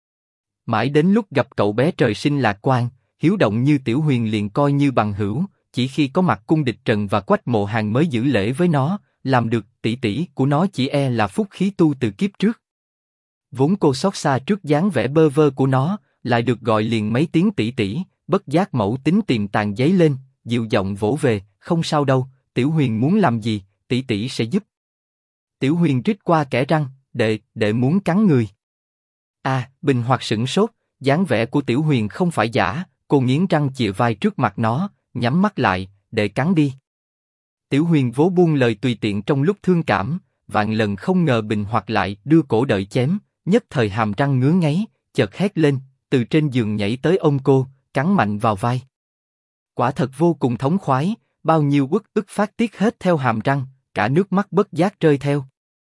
Mãi đến lúc gặp cậu bé trời sinh lạc quan, hiếu động như Tiểu Huyền liền coi như bằng hữu, chỉ khi có mặt Cung Địch Trần và Quách Mộ Hàn mới giữ lễ với nó, làm được tỷ tỷ của nó chỉ e là phúc khí tu từ kiếp trước. Vốn cô xót xa trước dáng vẻ bơ vơ của nó, lại được gọi liền mấy tiếng tỷ tỷ, bất giác mẫu tính tiềm tàng dấy lên, dịu giọng vỗ về, không sao đâu, Tiểu Huyền muốn làm gì, tỷ tỷ sẽ giúp. Tiểu Huyền rít qua kẽ răng, đệ muốn cắn người. Bình Hoặc sửng sốt, dáng vẻ của Tiểu Huyền không phải giả, cô nghiến răng chìa vai trước mặt nó, nhắm mắt lại, đệ cắn đi. Tiểu Huyền vố buông lời tùy tiện trong lúc thương cảm, vạn lần không ngờ Bình Hoặc lại đưa cổ đợi chém, nhất thời hàm răng ngứa ngáy, chợt hét lên, từ trên giường nhảy tới ôm cô, cắn mạnh vào vai. Quả thật vô cùng thống khoái, bao nhiêu uất ức phát tiết hết theo hàm răng, cả nước mắt bất giác rơi theo.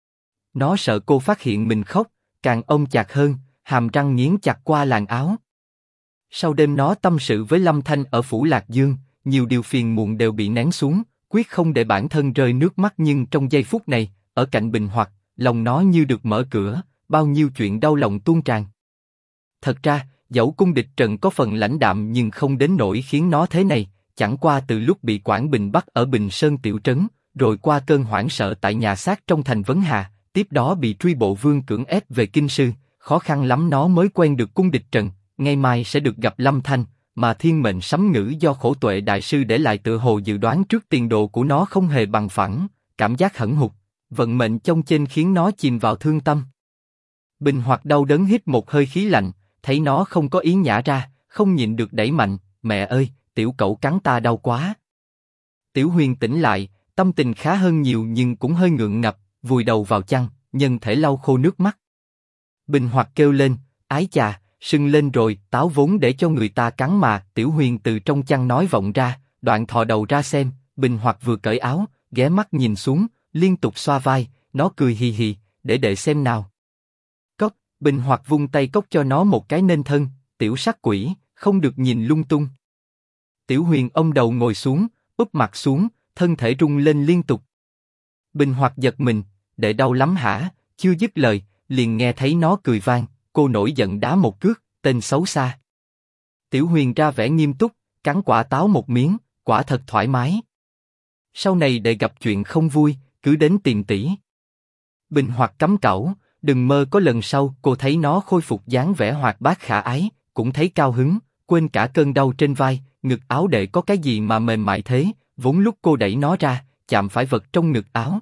Nó sợ cô phát hiện mình khóc, càng ôm chặt hơn, hàm răng nghiến chặt qua làn áo. Sau đêm nó tâm sự với Lâm Thanh ở phủ Lạc Dương, nhiều điều phiền muộn đều bị nén xuống, quyết không để bản thân rơi nước mắt, nhưng trong giây phút này, ở cạnh Bình Hoặc, lòng nó như được mở cửa, bao nhiêu chuyện đau lòng tuôn tràn. Thật ra, dẫu Cung Địch Trần có phần lãnh đạm nhưng không đến nỗi khiến nó thế này, chẳng qua từ lúc bị Quảng Bình bắt ở Bình Sơn tiểu trấn, rồi qua cơn hoảng sợ tại nhà xác trong thành Vấn Hà, tiếp đó bị Truy Bộ Vương cưỡng ép về Kinh Sư, khó khăn lắm nó mới quen được Cung Địch Trần, ngày mai sẽ được gặp Lâm Thanh, mà thiên mệnh sấm ngữ do Khổ Tuệ đại sư để lại tựa hồ dự đoán trước tiền đồ của nó không hề bằng phẳng, cảm giác hẫng hụt, vận mệnh chông chênh khiến nó chìm vào thương tâm. Bình Hoặc đau đớn hít một hơi khí lạnh, thấy nó không có ý nhả ra, không nhịn được đẩy mạnh, mẹ ơi, tiểu cậu cắn ta đau quá. Tiểu Huyền tỉnh lại, tâm tình khá hơn nhiều nhưng cũng hơi ngượng ngập, vùi đầu vào chăn, nhân thể lau khô nước mắt. Bình Hoặc kêu lên, ái chà, sưng lên rồi, táo vốn để cho người ta cắn mà. Tiểu Huyền từ trong chăn nói vọng ra, đoạn thò đầu ra xem, Bình Hoặc vừa cởi áo, ghé mắt nhìn xuống, liên tục xoa vai, nó cười hì hì, để xem nào. Cốc, Bình Hoặc vung tay cốc cho nó một cái nên thân, tiểu sắc quỷ, không được nhìn lung tung. Tiểu Huyền ôm đầu ngồi xuống, úp mặt xuống, thân thể rung lên liên tục. Bình Hoặc giật mình, đệ đau lắm hả? Chưa dứt lời, liền nghe thấy nó cười vang, cô nổi giận đá một cước, tên xấu xa. Tiểu Huyền ra vẻ nghiêm túc, cắn quả táo một miếng, quả thật thoải mái. Sau này đệ gặp chuyện không vui, cứ đến tìm tỷ. Bình Hoặc cấm cẩu, đừng mơ có lần sau. Cô thấy nó khôi phục dáng vẻ hoạt bát khả ái, cũng thấy cao hứng, quên cả cơn đau trên vai, ngực áo đệ có cái gì mà mềm mại thế, vốn lúc cô đẩy nó ra, chạm phải vật trong ngực áo.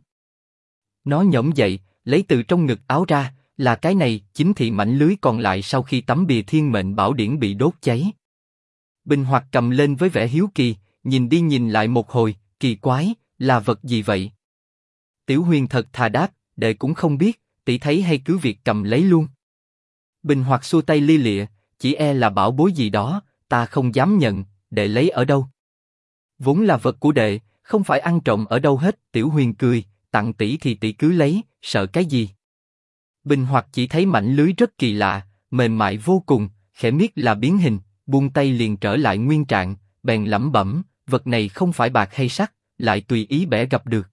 Nó nhổm dậy, lấy từ trong ngực áo ra, là cái này, chính thị mảnh lưới còn lại sau khi tấm bìa thiên mệnh bảo điển bị đốt cháy. Bình Hoặc cầm lên với vẻ hiếu kỳ, nhìn đi nhìn lại một hồi, kỳ quái, là vật gì vậy? Tiểu Huyền thật thà đáp, đệ cũng không biết, tỷ thấy hay cứ việc cầm lấy luôn. Bình Hoặc xua tay li lịa, chỉ e là bảo bối gì đó, ta không dám nhận, đệ lấy ở đâu? Vốn là vật của đệ, không phải ăn trộm ở đâu hết. Tiểu Huyền cười, tặng tỷ thì tỷ cứ lấy, sợ cái gì? Bình Hoặc chỉ thấy mảnh lưới rất kỳ lạ, mềm mại vô cùng, khẽ miết là biến hình, buông tay liền trở lại nguyên trạng, bèn lẩm bẩm, vật này không phải bạc hay sắt, lại tùy ý bẻ gặp được.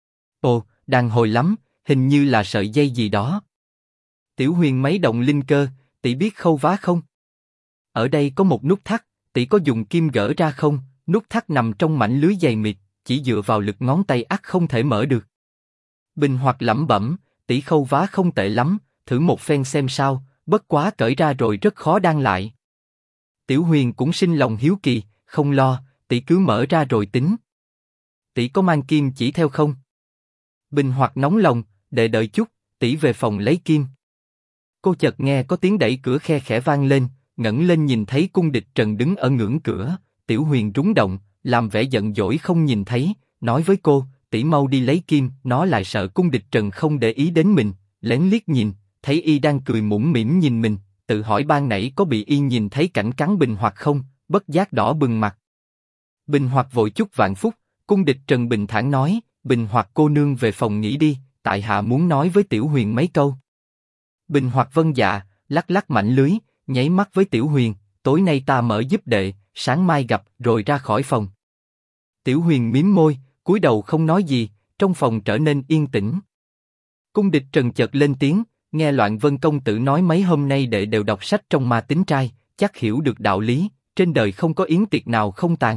Ồ, đàn hồi lắm, hình như là sợi dây gì đó. Tiểu Huyền mấy động linh cơ, tỷ biết khâu vá không? Ở đây có một nút thắt, tỷ có dùng kim gỡ ra không? Nút thắt nằm trong mảnh lưới dày mịt, chỉ dựa vào lực ngón tay ắt không thể mở được. Bình Hoặc lẩm bẩm, tỷ khâu vá không tệ lắm, thử một phen xem sao, bất quá cởi ra rồi rất khó đan lại. Tiểu Huyền cũng sinh lòng hiếu kỳ, không lo, tỷ cứ mở ra rồi tính. Tỷ có mang kim chỉ theo không? Bình Hoặc nóng lòng, để đợi chút, tỷ về phòng lấy kim. Cô chợt nghe có tiếng đẩy cửa khe khẽ vang lên, ngẩng lên nhìn thấy Cung Địch Trần đứng ở ngưỡng cửa. Tiểu Huyền rúng động, làm vẻ giận dỗi không nhìn thấy, nói với cô, tỷ mau đi lấy kim. Nó lại sợ Cung Địch Trần không để ý đến mình, lén liếc nhìn, thấy y đang cười mũm mĩm nhìn mình, tự hỏi ban nãy có bị y nhìn thấy cảnh cắn Bình Hoặc không, bất giác đỏ bừng mặt. Bình Hoặc vội chúc vạn phúc, Cung Địch Trần bình thản nói, Bình Hoặc cô nương về phòng nghỉ đi, tại hạ muốn nói với Tiểu Huyền mấy câu. Bình Hoặc vâng dạ, lắc lắc mảnh lưới, nháy mắt với Tiểu Huyền, tối nay ta mở giúp đệ, sáng mai gặp, rồi ra khỏi phòng. Tiểu Huyền mím môi, cúi đầu không nói gì, trong phòng trở nên yên tĩnh. Cung Địch Trần chợt lên tiếng, nghe Loạn Vân công tử nói mấy hôm nay đệ đều đọc sách trong Ma Tính Trai, chắc hiểu được đạo lý, trên đời không có yến tiệc nào không tàn.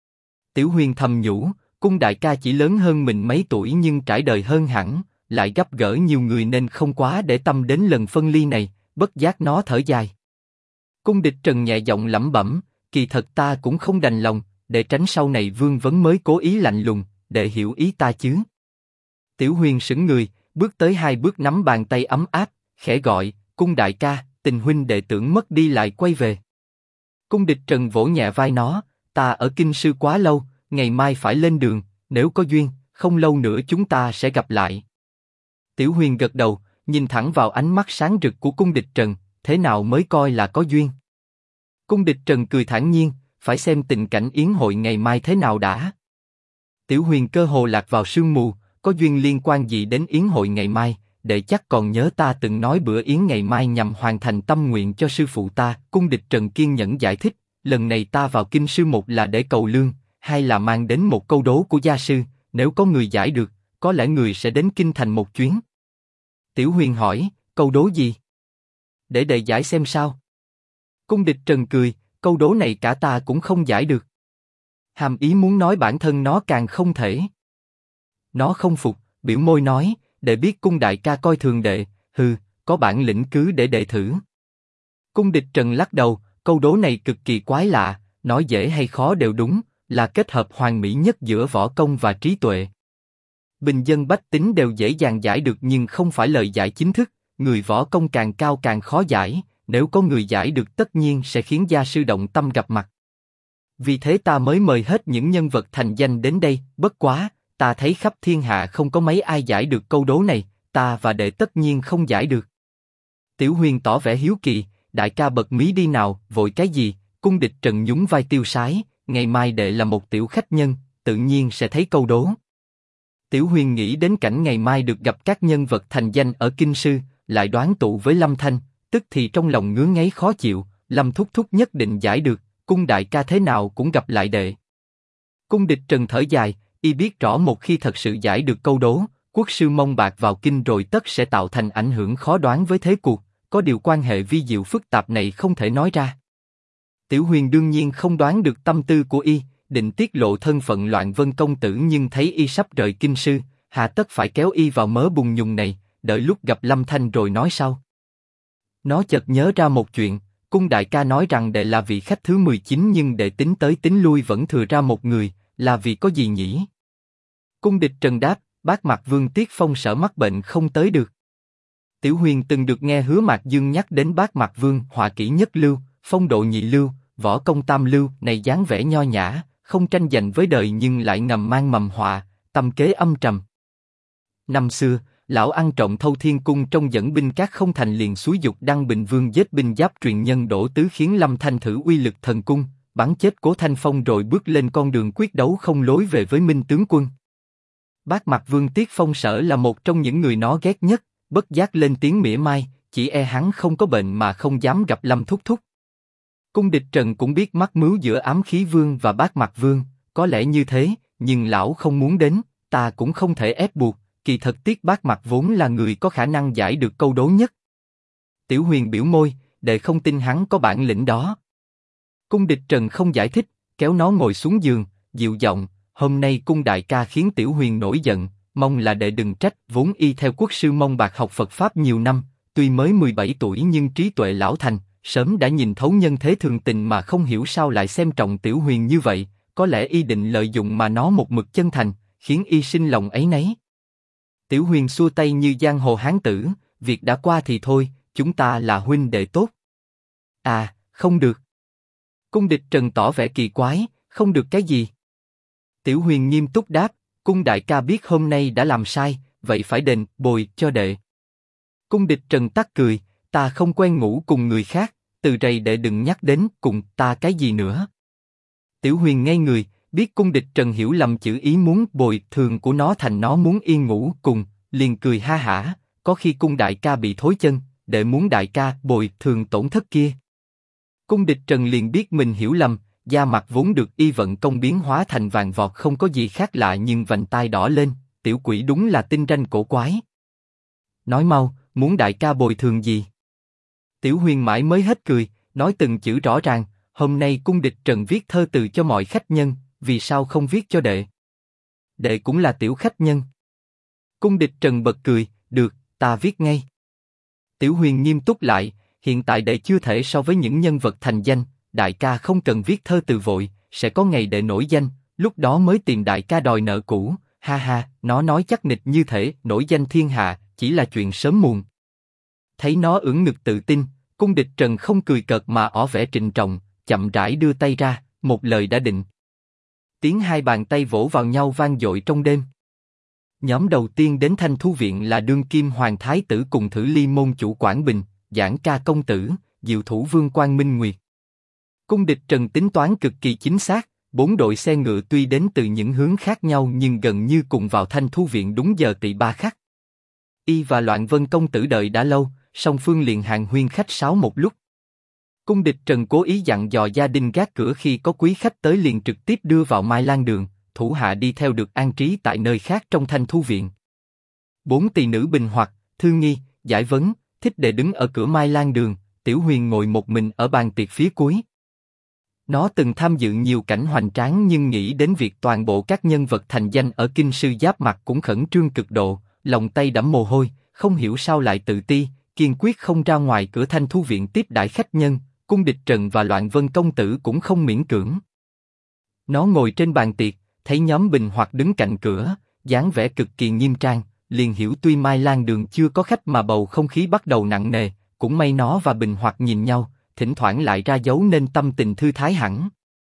Tiểu Huyền thầm nhủ, Cung đại ca chỉ lớn hơn mình mấy tuổi nhưng trải đời hơn hẳn, lại gặp gỡ nhiều người nên không quá để tâm đến lần phân ly này, bất giác nó thở dài. Cung Địch Trần nhẹ giọng lẩm bẩm, kỳ thật ta cũng không đành lòng, để tránh sau này vương vấn mới cố ý lạnh lùng, để hiểu ý ta chứ. Tiểu Huyền sững người, bước tới 2 bước nắm bàn tay ấm áp, khẽ gọi, Cung đại ca, tình huynh đệ tưởng mất đi lại quay về. Cung Địch Trần vỗ nhẹ vai nó, ta ở kinh sư quá lâu, ngày mai phải lên đường, nếu có duyên, không lâu nữa chúng ta sẽ gặp lại. Tiểu Huyền gật đầu, nhìn thẳng vào ánh mắt sáng rực của Cung Địch Trần, thế nào mới coi là có duyên? Cung Địch Trần cười thản nhiên, phải xem tình cảnh yến hội ngày mai thế nào đã. Tiểu Huyền cơ hồ lạc vào sương mù, có duyên liên quan gì đến yến hội ngày mai? Đệ chắc còn nhớ ta từng nói bữa yến ngày mai nhằm hoàn thành tâm nguyện cho sư phụ ta. Cung Địch Trần kiên nhẫn giải thích, lần này ta vào kinh sư một là để cầu lương, hai là mang đến một câu đố của gia sư, nếu có người giải được, có lẽ người sẽ đến kinh thành một chuyến. Tiểu Huyền hỏi, câu đố gì? Để đệ giải xem sao. Cung Địch Trần cười, câu đố này cả ta cũng không giải được. Hàm ý muốn nói bản thân nó càng không thể. Nó không phục, biểu môi nói, đệ biết Cung đại ca coi thường đệ, hừ, có bản lĩnh cứ để đệ thử. Cung Địch Trần lắc đầu, câu đố này cực kỳ quái lạ, nói dễ hay khó đều đúng, là kết hợp hoàn mỹ nhất giữa võ công và trí tuệ. Bình dân bách tính đều dễ dàng giải được nhưng không phải lời giải chính thức, người võ công càng cao càng khó giải, nếu có người giải được tất nhiên sẽ khiến gia sư động tâm gặp mặt. Vì thế ta mới mời hết những nhân vật thành danh đến đây, bất quá, ta thấy khắp thiên hạ không có mấy ai giải được câu đố này, ta và đệ tất nhiên không giải được. Tiểu Huyền tỏ vẻ hiếu kỳ, đại ca bật mí đi nào, vội cái gì? Cung Địch Trần nhún vai tiêu sái, ngày mai đệ là một tiểu khách nhân, tự nhiên sẽ thấy câu đố. Tiểu Huyền nghĩ đến cảnh ngày mai được gặp các nhân vật thành danh ở kinh sư, lại đoán tụ với Lâm Thanh, tức thì trong lòng ngứa ngáy khó chịu. Lâm thúc thúc nhất định giải được, Cung đại ca thế nào cũng gặp lại đệ. Cung Địch Trần thở dài, y biết rõ một khi thật sự giải được câu đố, quốc sư mông bạc vào kinh rồi tất sẽ tạo thành ảnh hưởng khó đoán với thế cuộc, có điều quan hệ vi diệu phức tạp này không thể nói ra. Tiểu Huyền đương nhiên không đoán được tâm tư của y, định tiết lộ thân phận Loạn Vân công tử nhưng thấy y sắp rời kinh sư, hà tất phải kéo y vào mớ bùng nhùng này, đợi lúc gặp Lâm Thanh rồi nói sau. Nó chợt nhớ ra một chuyện, Cung đại ca nói rằng đệ là vị khách thứ 19 nhưng đệ tính tới tính lui vẫn thừa ra một người, là vì có gì nhỉ? Cung Địch Trần đáp, Bác Mạc Vương Tiết Phong sợ mắc bệnh không tới được. Tiểu Huyền từng được nghe Hứa Mạc Dương nhắc đến Bác Mạc Vương, họa kỹ nhất lưu, phong độ nhị lưu, võ công tam lưu, này dáng vẻ nho nhã, không tranh giành với đời nhưng lại ngầm mang mầm họa, tâm kế âm trầm. Năm xưa, lão ăn trộm Thâu Thiên Cung trong dẫn binh các không thành liền xúi dục Đăng Bình Vương giết binh giáp truyền nhân Đỗ Tứ khiến Lâm Thanh thử uy lực thần cung, bắn chết Cố Thanh Phong rồi bước lên con đường quyết đấu không lối về với Minh tướng quân. Bác Mạc Vương Tiết Phong Sở là một trong những người nó ghét nhất, bất giác lên tiếng mỉa mai, chỉ e hắn không có bệnh mà không dám gặp Lâm thúc thúc. Cung Địch Trần cũng biết mắc mưu giữa Ám Khí Vương và Bác Mạc Vương, có lẽ như thế, nhưng lão không muốn đến, ta cũng không thể ép buộc, kỳ thật Tiết Bác Mặc vốn là người có khả năng giải được câu đố nhất. Tiểu Huyền biểu môi, đệ không tin hắn có bản lĩnh đó. Cung Địch Trần không giải thích, kéo nó ngồi xuống giường, dịu giọng, hôm nay Cung đại ca khiến Tiểu Huyền nổi giận, mong là đệ đừng trách, vốn y theo quốc sư Mông Bạc học Phật Pháp nhiều năm, tuy mới 17 tuổi nhưng trí tuệ lão thành, sớm đã nhìn thấu nhân thế thường tình mà không hiểu sao lại xem trọng Tiểu Huyền như vậy, có lẽ y định lợi dụng mà nó một mực chân thành, khiến y sinh lòng áy náy. Tiểu Huyền xua tay như giang hồ hán tử, việc đã qua thì thôi, chúng ta là huynh đệ tốt. À, không được. Cung Địch Trần tỏ vẻ kỳ quái, không được cái gì? Tiểu Huyền nghiêm túc đáp, Cung đại ca biết hôm nay đã làm sai, vậy phải đền bồi cho đệ. Cung Địch Trần tắt cười, ta không quen ngủ cùng người khác, từ rày đệ đừng nhắc đến cùng ta cái gì nữa. Tiểu Huyền ngây người, biết Cung Địch Trần hiểu lầm chữ ý muốn bồi thường của nó thành nó muốn yên ngủ cùng, liền cười ha hả, có khi Cung đại ca bị thối chân, đệ muốn đại ca bồi thường tổn thất kia. Cung Địch Trần liền biết mình hiểu lầm, da mặt vốn được y vận công biến hóa thành vàng vọt không có gì khác lạ nhưng vành tai đỏ lên, tiểu quỷ đúng là tinh ranh cổ quái. Nói mau, muốn đại ca bồi thường gì? Tiểu Huyền mãi mới hết cười, nói từng chữ rõ ràng, hôm nay Cung Địch Trần viết thơ từ cho mọi khách nhân, vì sao không viết cho đệ? Đệ cũng là tiểu khách nhân. Cung Địch Trần bật cười, được, ta viết ngay. Tiểu Huyền nghiêm túc lại, hiện tại đệ chưa thể so với những nhân vật thành danh, đại ca không cần viết thơ từ vội, sẽ có ngày đệ nổi danh, lúc đó mới tìm đại ca đòi nợ cũ, ha ha, nó nói chắc nịch như thể nổi danh thiên hạ, chỉ là chuyện sớm muộn. Thấy nó ưỡn ngực tự tin, Cung Địch Trần không cười cợt mà ỏ vẻ trịnh trọng, chậm rãi đưa tay ra, một lời đã định. Tiếng hai bàn tay vỗ vào nhau vang dội trong đêm. Nhóm đầu tiên đến Thanh Thu Viện là đương kim hoàng thái tử cùng Thử Ly môn chủ Quảng Bình, Giảng Ca công tử, Diệu Thủ Vương Quang Minh Nguyệt. Cung Địch Trần tính toán cực kỳ chính xác, 4 đội xe ngựa tuy đến từ những hướng khác nhau nhưng gần như cùng vào Thanh Thu Viện đúng giờ tỵ 3 khắc. Y và Loạn Vân công tử đợi đã lâu, song phương liền hàng huyên khách sáo một lúc. Cung Địch Trần cố ý dặn dò gia đình gác cửa khi có quý khách tới liền trực tiếp đưa vào Mai Lan Đường, thủ hạ đi theo được an trí tại nơi khác trong Thanh Thu Viện. 4 tỳ nữ Bình Hoặc, Thư Nghi, Giải Vấn, Thích Đệ đứng ở cửa Mai Lan Đường, Tiểu Huyền ngồi một mình ở bàn tiệc phía cuối. Nó từng tham dự nhiều cảnh hoành tráng nhưng nghĩ đến việc toàn bộ các nhân vật thành danh ở kinh sư giáp mặt cũng khẩn trương cực độ, lòng tay đẫm mồ hôi, không hiểu sao lại tự ti, kiên quyết không ra ngoài cửa Thanh Thu Viện tiếp đãi khách nhân. Cung Địch Trần và Loạn Vân công tử cũng không miễn cưỡng. Nó ngồi trên bàn tiệc, thấy nhóm Bình Hoặc đứng cạnh cửa, dáng vẻ cực kỳ nghiêm trang, liền hiểu tuy Mai Lan Đường chưa có khách mà bầu không khí bắt đầu nặng nề, cũng may nó và Bình Hoặc nhìn nhau, thỉnh thoảng lại ra dấu nên tâm tình thư thái hẳn.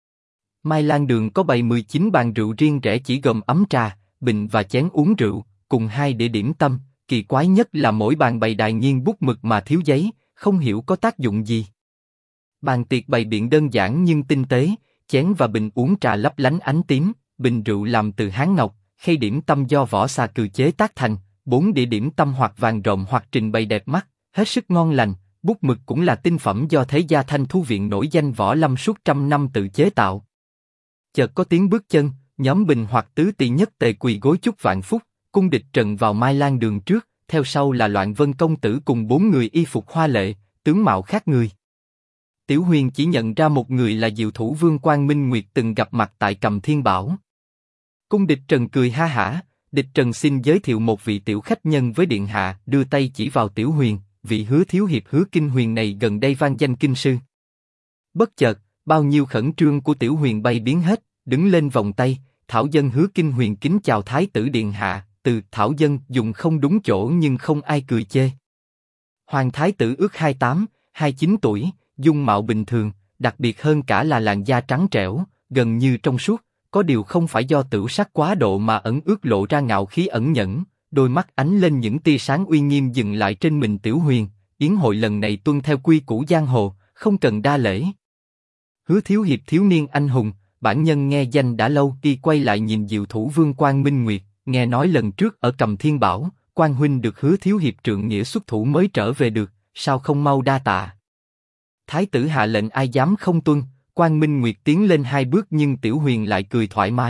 Mai Lan Đường có bày 19 bàn rượu riêng rẽ chỉ gồm ấm trà, bình và chén uống rượu, cùng 2 đĩa điểm tâm, kỳ quái nhất là mỗi bàn bày đài nghiêng bút mực mà thiếu giấy, không hiểu có tác dụng gì. Bàn tiệc bày biện đơn giản nhưng tinh tế, chén và bình uống trà lấp lánh ánh tím, bình rượu làm từ hán ngọc, khay điểm tâm do vỏ xà cừ chế tác thành, 4 đĩa điểm tâm hoặc vàng rộm hoặc trình bày đẹp mắt, hết sức ngon lành. Bút mực cũng là tinh phẩm do thế gia Thanh Thu Viện nổi danh Võ Lâm suốt trăm năm tự chế tạo. Chợt có tiếng bước chân, nhóm Bình Hoặc tứ tỳ nhất tề quỳ gối chúc vạn phúc, Cung Địch Trần vào Mai Lan Đường trước, theo sau là Loạn Vân công tử cùng 4 người y phục hoa lệ, tướng mạo khác người. Tiểu Huyền chỉ nhận ra một người là Diệu Thủ Vương Quang Minh Nguyệt từng gặp mặt tại Cầm Thiên Bảo. Cung Địch Trần cười ha hả, Địch Trần xin giới thiệu một vị tiểu khách nhân với điện hạ, đưa tay chỉ vào Tiểu Huyền, vị Hứa thiếu hiệp Hứa Kinh Huyền này gần đây vang danh kinh sư. Bất chợt, bao nhiêu khẩn trương của Tiểu Huyền bay biến hết, đứng lên vòng tay, thảo dân Hứa Kinh Huyền kính chào Thái tử điện hạ. Từ thảo dân dùng không đúng chỗ nhưng không ai cười chê. Hoàng Thái tử ước 28, 29 tuổi, dung mạo bình thường, đặc biệt hơn cả là làn da trắng trẻo, gần như trong suốt, có điều không phải do tửu sắc quá độ mà ẩn ước lộ ra ngạo khí ẩn nhẫn, đôi mắt ánh lên những tia sáng uy nghiêm dừng lại trên mình Tiểu Huyền. Yến hội lần này tuân theo quy củ giang hồ, không cần đa lễ. Hứa thiếu hiệp thiếu niên anh hùng, bản nhân nghe danh đã lâu, y quay lại nhìn Diệu Thủ Vương Quang Minh Nguyệt, nghe nói lần trước ở Cầm Thiên Bảo, Quan huynh được Hứa thiếu hiệp trượng nghĩa xuất thủ mới trở về được, sao không mau đa tạ? Thái tử hạ lệnh ai dám không tuân. Quang Minh Nguyệt tiến lên 2 bước nhưng Tiểu Huyền lại cười thoải mái,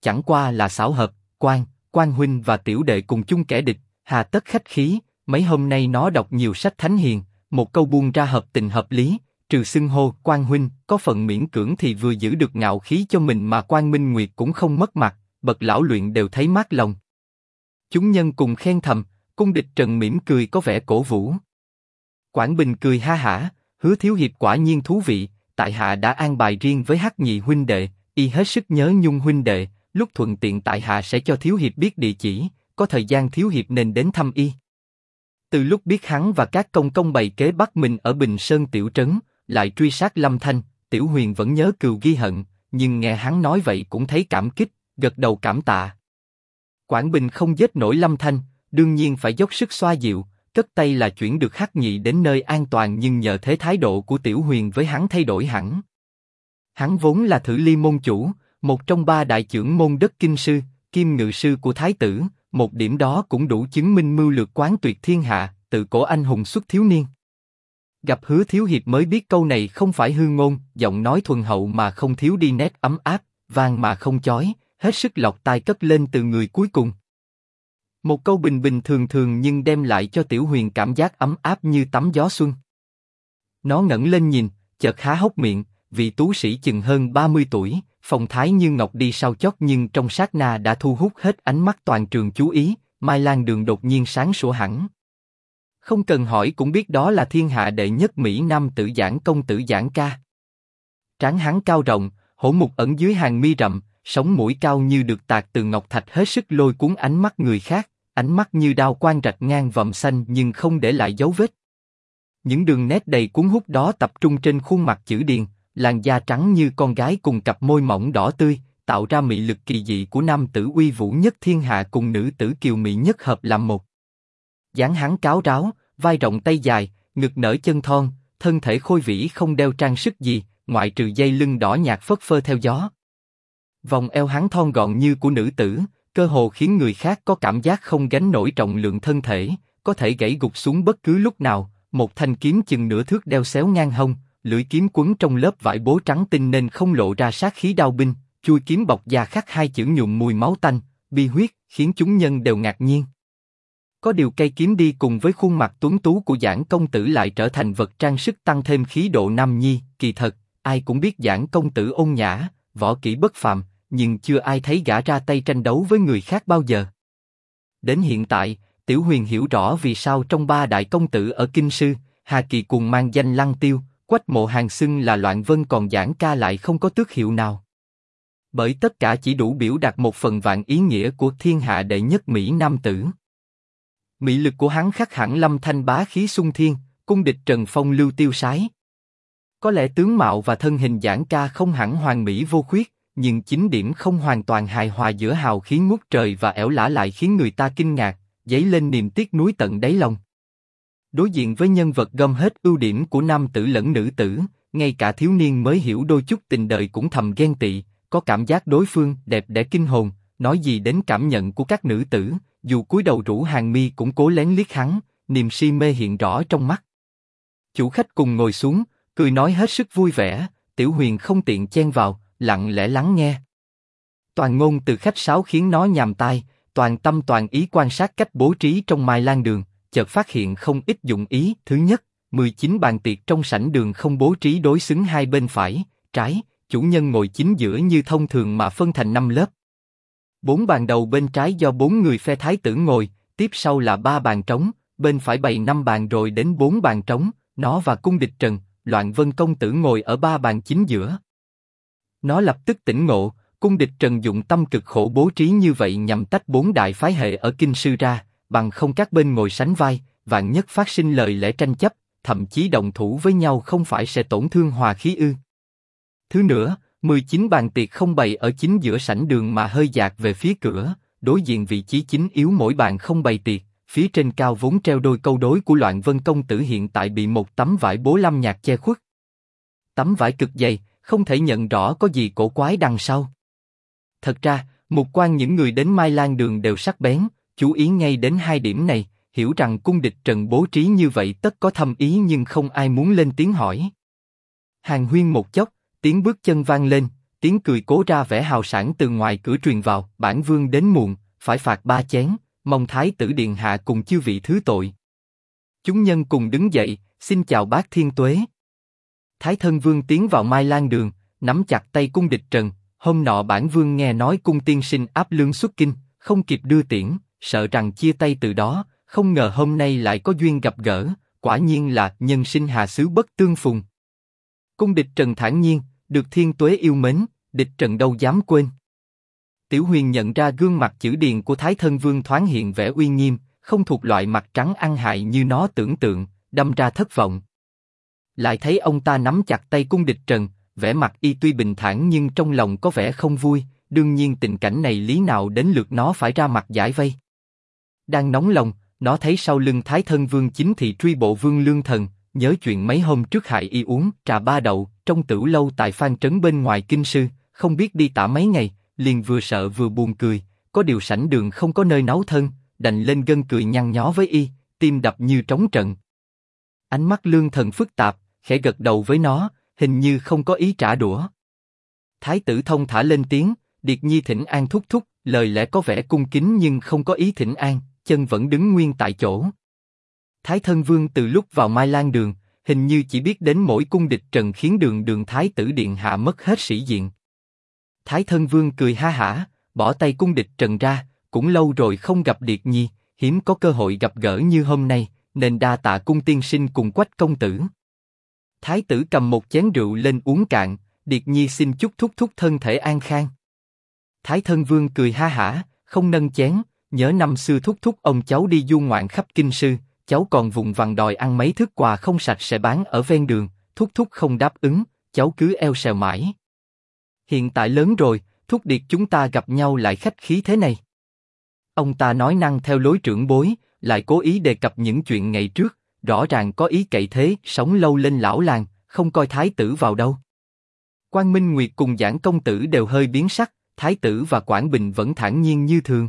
chẳng qua là xảo hợp, Quan huynh và tiểu đệ cùng chung kẻ địch, hà tất khách khí, mấy hôm nay nó đọc nhiều sách thánh hiền, một câu buông ra hợp tình hợp lý, trừ xưng hô Quan huynh, có phần miễn cưỡng thì vừa giữ được ngạo khí cho mình mà Quan Minh Nguyệt cũng không mất mặt, bậc lão luyện đều thấy mát lòng. Chúng nhân cùng khen thầm, cung địch Trần mỉm cười có vẻ cổ vũ. Quảng Bình cười ha hả, Hứa thiếu hiệp quả nhiên thú vị, tại hạ đã an bài riêng với Hắc Nhị huynh đệ, y hết sức nhớ Nhung huynh đệ, lúc thuận tiện tại hạ sẽ cho thiếu hiệp biết địa chỉ, có thời gian thiếu hiệp nên đến thăm y. Từ lúc biết hắn và các công công bày kế bắt mình ở Bình Sơn tiểu trấn, lại truy sát Lâm Thanh, Tiểu Huyền vẫn nhớ cừu ghi hận, nhưng nghe hắn nói vậy cũng thấy cảm kích, gật đầu cảm tạ. Quảng Bình không giết nổi Lâm Thanh, đương nhiên phải dốc sức xoa dịu, cất tay là chuyển được Hắc Nhị đến nơi an toàn, nhưng nhờ thế thái độ của Tiểu Huyền với hắn thay đổi hẳn. Hắn vốn là Thử Ly môn chủ, một trong ba đại trưởng môn đất kinh sư, kim ngự sư của thái tử, một điểm đó cũng đủ chứng minh mưu lược quán tuyệt thiên hạ, tự cổ anh hùng xuất thiếu niên. Gặp Hứa thiếu hiệp mới biết câu này không phải hư ngôn, giọng nói thuần hậu mà không thiếu đi nét ấm áp, vang mà không chói, hết sức lọt tai cất lên từ người cuối cùng. Một câu bình bình thường thường nhưng đem lại cho Tiểu Huyền cảm giác ấm áp như tắm gió xuân. Nó ngẩng lên nhìn, chợt há hốc miệng, vị tú sĩ chừng hơn 30 tuổi, phong thái như ngọc đi sau chót nhưng trong sát na đã thu hút hết ánh mắt toàn trường chú ý. Mai Lan Đường đột nhiên sáng sủa hẳn. Không cần hỏi cũng biết đó là thiên hạ đệ nhất Mỹ Nam tử Giảng công tử Giảng ca. Trán hắn cao rộng, hổ mục ẩn dưới hàng mi rậm, sống mũi cao như được tạc từ ngọc thạch hết sức lôi cuốn ánh mắt người khác, ánh mắt như đao quang rạch ngang vòm xanh nhưng không để lại dấu vết. Những đường nét đầy cuốn hút đó tập trung trên khuôn mặt chữ điền, làn da trắng như con gái cùng cặp môi mỏng đỏ tươi, tạo ra mị lực kỳ dị của nam tử uy vũ nhất thiên hạ cùng nữ tử kiều mỹ nhất hợp làm một. Dáng hắn cáo ráo, vai rộng tay dài, ngực nở chân thon, thân thể khôi vĩ không đeo trang sức gì, ngoại trừ dây lưng đỏ nhạt phất phơ theo gió. Vòng eo hắn thon gọn như của nữ tử, cơ hồ khiến người khác có cảm giác không gánh nổi trọng lượng thân thể, có thể gãy gục xuống bất cứ lúc nào. Một thanh kiếm chừng nửa thước đeo xéo ngang hông, lưỡi kiếm quấn trong lớp vải bố trắng tinh nên không lộ ra sát khí đao binh. Chui kiếm bọc da khắc hai chữ nhuộm mùi máu tanh, bi huyết, khiến chúng nhân đều ngạc nhiên. Có điều cây kiếm đi cùng với khuôn mặt tuấn tú của Giảng công tử lại trở thành vật trang sức tăng thêm khí độ nam nhi. Kỳ thật, ai cũng biết Giảng công tử ôn nhã, võ kỹ bất phàm, nhưng chưa ai thấy gã ra tay tranh đấu với người khác bao giờ. Đến hiện tại, Tiểu Huyền hiểu rõ vì sao trong ba đại công tử ở kinh sư, Hà Kỳ cùng mang danh Lăng Tiêu, Quách Mộ Hàn xưng là Loạn Vân, còn Giảng ca lại không có tước hiệu nào. Bởi tất cả chỉ đủ biểu đạt một phần vạn ý nghĩa của thiên hạ đệ nhất Mỹ Nam tử. Mị lực của hắn khác hẳn Lâm Thanh bá khí xung thiên, cung địch Trần phong lưu tiêu sái. Có lẽ tướng mạo và thân hình Giảng ca không hẳn hoàn mỹ vô khuyết, nhưng chính điểm không hoàn toàn hài hòa giữa hào khí ngút trời và ẻo lả lại khiến người ta kinh ngạc, dấy lên niềm tiếc nuối tận đáy lòng. Đối diện với nhân vật gom hết ưu điểm của nam tử lẫn nữ tử, ngay cả thiếu niên mới hiểu đôi chút tình đời cũng thầm ghen tị, có cảm giác đối phương đẹp đẽ kinh hồn, nói gì đến cảm nhận của các nữ tử, dù cúi đầu rũ hàng mi cũng cố lén liếc hắn, niềm si mê hiện rõ trong mắt. Chủ khách cùng ngồi xuống, cười nói hết sức vui vẻ, Tiểu Huyền không tiện chen vào, lặng lẽ lắng nghe. Toàn ngôn từ khách sáo khiến nó nhàm tai, toàn tâm toàn ý quan sát cách bố trí trong Mai Lan Đường, chợt phát hiện không ít dụng ý. Thứ nhất, 19 bàn tiệc trong sảnh đường không bố trí đối xứng hai bên phải, trái, chủ nhân ngồi chính giữa như thông thường mà phân thành 5 lớp. 4 bàn đầu bên trái do 4 người phe thái tử ngồi, tiếp sau là 3 bàn trống, bên phải bày 5 bàn rồi đến 4 bàn trống, nó và cung địch Trần, Loạn Vân công tử ngồi ở 3 bàn chính giữa. Nó lập tức tỉnh ngộ, cung địch Trần dụng tâm cực khổ bố trí như vậy nhằm tách 4 đại phái hệ ở kinh sư ra, bằng không các bên ngồi sánh vai, vạn nhất phát sinh lời lẽ tranh chấp, thậm chí động thủ với nhau không phải sẽ tổn thương hòa khí ư? Thứ nữa, 19 bàn tiệc không bày ở chính giữa sảnh đường mà hơi dạt về phía cửa, đối diện vị trí chính yếu mỗi bàn không bày tiệc, phía trên cao vốn treo đôi câu đối của Loạn Vân công tử hiện tại bị một tấm vải bố lam nhạt che khuất. Tấm vải cực dày, không thể nhận rõ có gì cổ quái đằng sau. Thật ra, mục quan những người đến Mai Lan Đường đều sắc bén, chú ý ngay đến hai điểm này, hiểu rằng cung địch Trần bố trí như vậy tất có thâm ý nhưng không ai muốn lên tiếng hỏi. Hàn huyên một chốc, tiếng bước chân vang lên, tiếng cười cố ra vẻ hào sảng từ ngoài cửa truyền vào. Bản vương đến muộn, phải phạt 3 chén, mong thái tử điện hạ cùng chư vị thứ tội. Chúng nhân cùng đứng dậy, xin chào bác Thiên Tuế. Thái thân vương tiến vào Mai Lan đường, nắm chặt tay cung địch trần. Hôm nọ bản vương nghe nói cung tiên sinh áp lương xuất kinh, không kịp đưa tiễn, sợ rằng chia tay từ đó, không ngờ hôm nay lại có duyên gặp gỡ, quả nhiên là nhân sinh hà xứ bất tương phùng. Cung địch trần thản nhiên, được Thiên Tuế yêu mến, địch trần đâu dám quên. Tiểu Huyền nhận ra gương mặt chữ điền của Thái thân vương thoáng hiện vẻ uy nghiêm, không thuộc loại mặt trắng ăn hại như nó tưởng tượng, đâm ra thất vọng. Lại thấy ông ta nắm chặt tay cung địch trần, vẻ mặt y tuy bình thản nhưng trong lòng có vẻ không vui, đương nhiên tình cảnh này lý nào đến lượt nó phải ra mặt giải vây. Đang nóng lòng, nó thấy sau lưng Thái thân vương chính thị truy bộ vương Lương Thần, nhớ chuyện mấy hôm trước hại y uống trà ba đậu trong tửu lâu tại Phan Trấn bên ngoài kinh sư, không biết đi tả mấy ngày, liền vừa sợ vừa buồn cười, có điều sảnh đường không có nơi nấu thân, đành lên gân cười nhăn nhó với y, tim đập như trống trận. Ánh mắt Lương Thần phức tạp, khẽ gật đầu với nó, hình như không có ý trả đũa. Thái tử thông thả lên tiếng, Điệt Nhi thỉnh an thúc thúc, lời lẽ có vẻ cung kính nhưng không có ý thỉnh an, chân vẫn đứng nguyên tại chỗ. Thái thân vương từ lúc vào Mai Lan đường, hình như chỉ biết đến mỗi cung địch trần khiến đường thái tử điện hạ mất hết sĩ diện. Thái thân vương cười ha hả, bỏ tay cung địch trần ra, cũng lâu rồi không gặp Điệt Nhi, hiếm có cơ hội gặp gỡ như hôm nay, nên đa tạ cung tiên sinh cùng Quách công tử. Thái tử cầm một chén rượu lên uống cạn, Điệt Nhi xin chúc thúc thúc thân thể an khang. Thái thân vương cười ha hả, không nâng chén, nhớ năm xưa thúc thúc ông cháu đi du ngoạn khắp kinh sư, cháu còn vùng vằng đòi ăn mấy thức quà không sạch sẽ bán ở ven đường, thúc thúc không đáp ứng, cháu cứ eo xèo mãi. Hiện tại lớn rồi, thúc Điệt chúng ta gặp nhau lại khách khí thế này. Ông ta nói năng theo lối trưởng bối, lại cố ý đề cập những chuyện ngày trước, rõ ràng có ý cậy thế, sống lâu lên lão làng, không coi thái tử vào đâu. Quang Minh Nguyệt cùng Giảng công tử đều hơi biến sắc, thái tử và Quảng Bình vẫn thản nhiên như thường.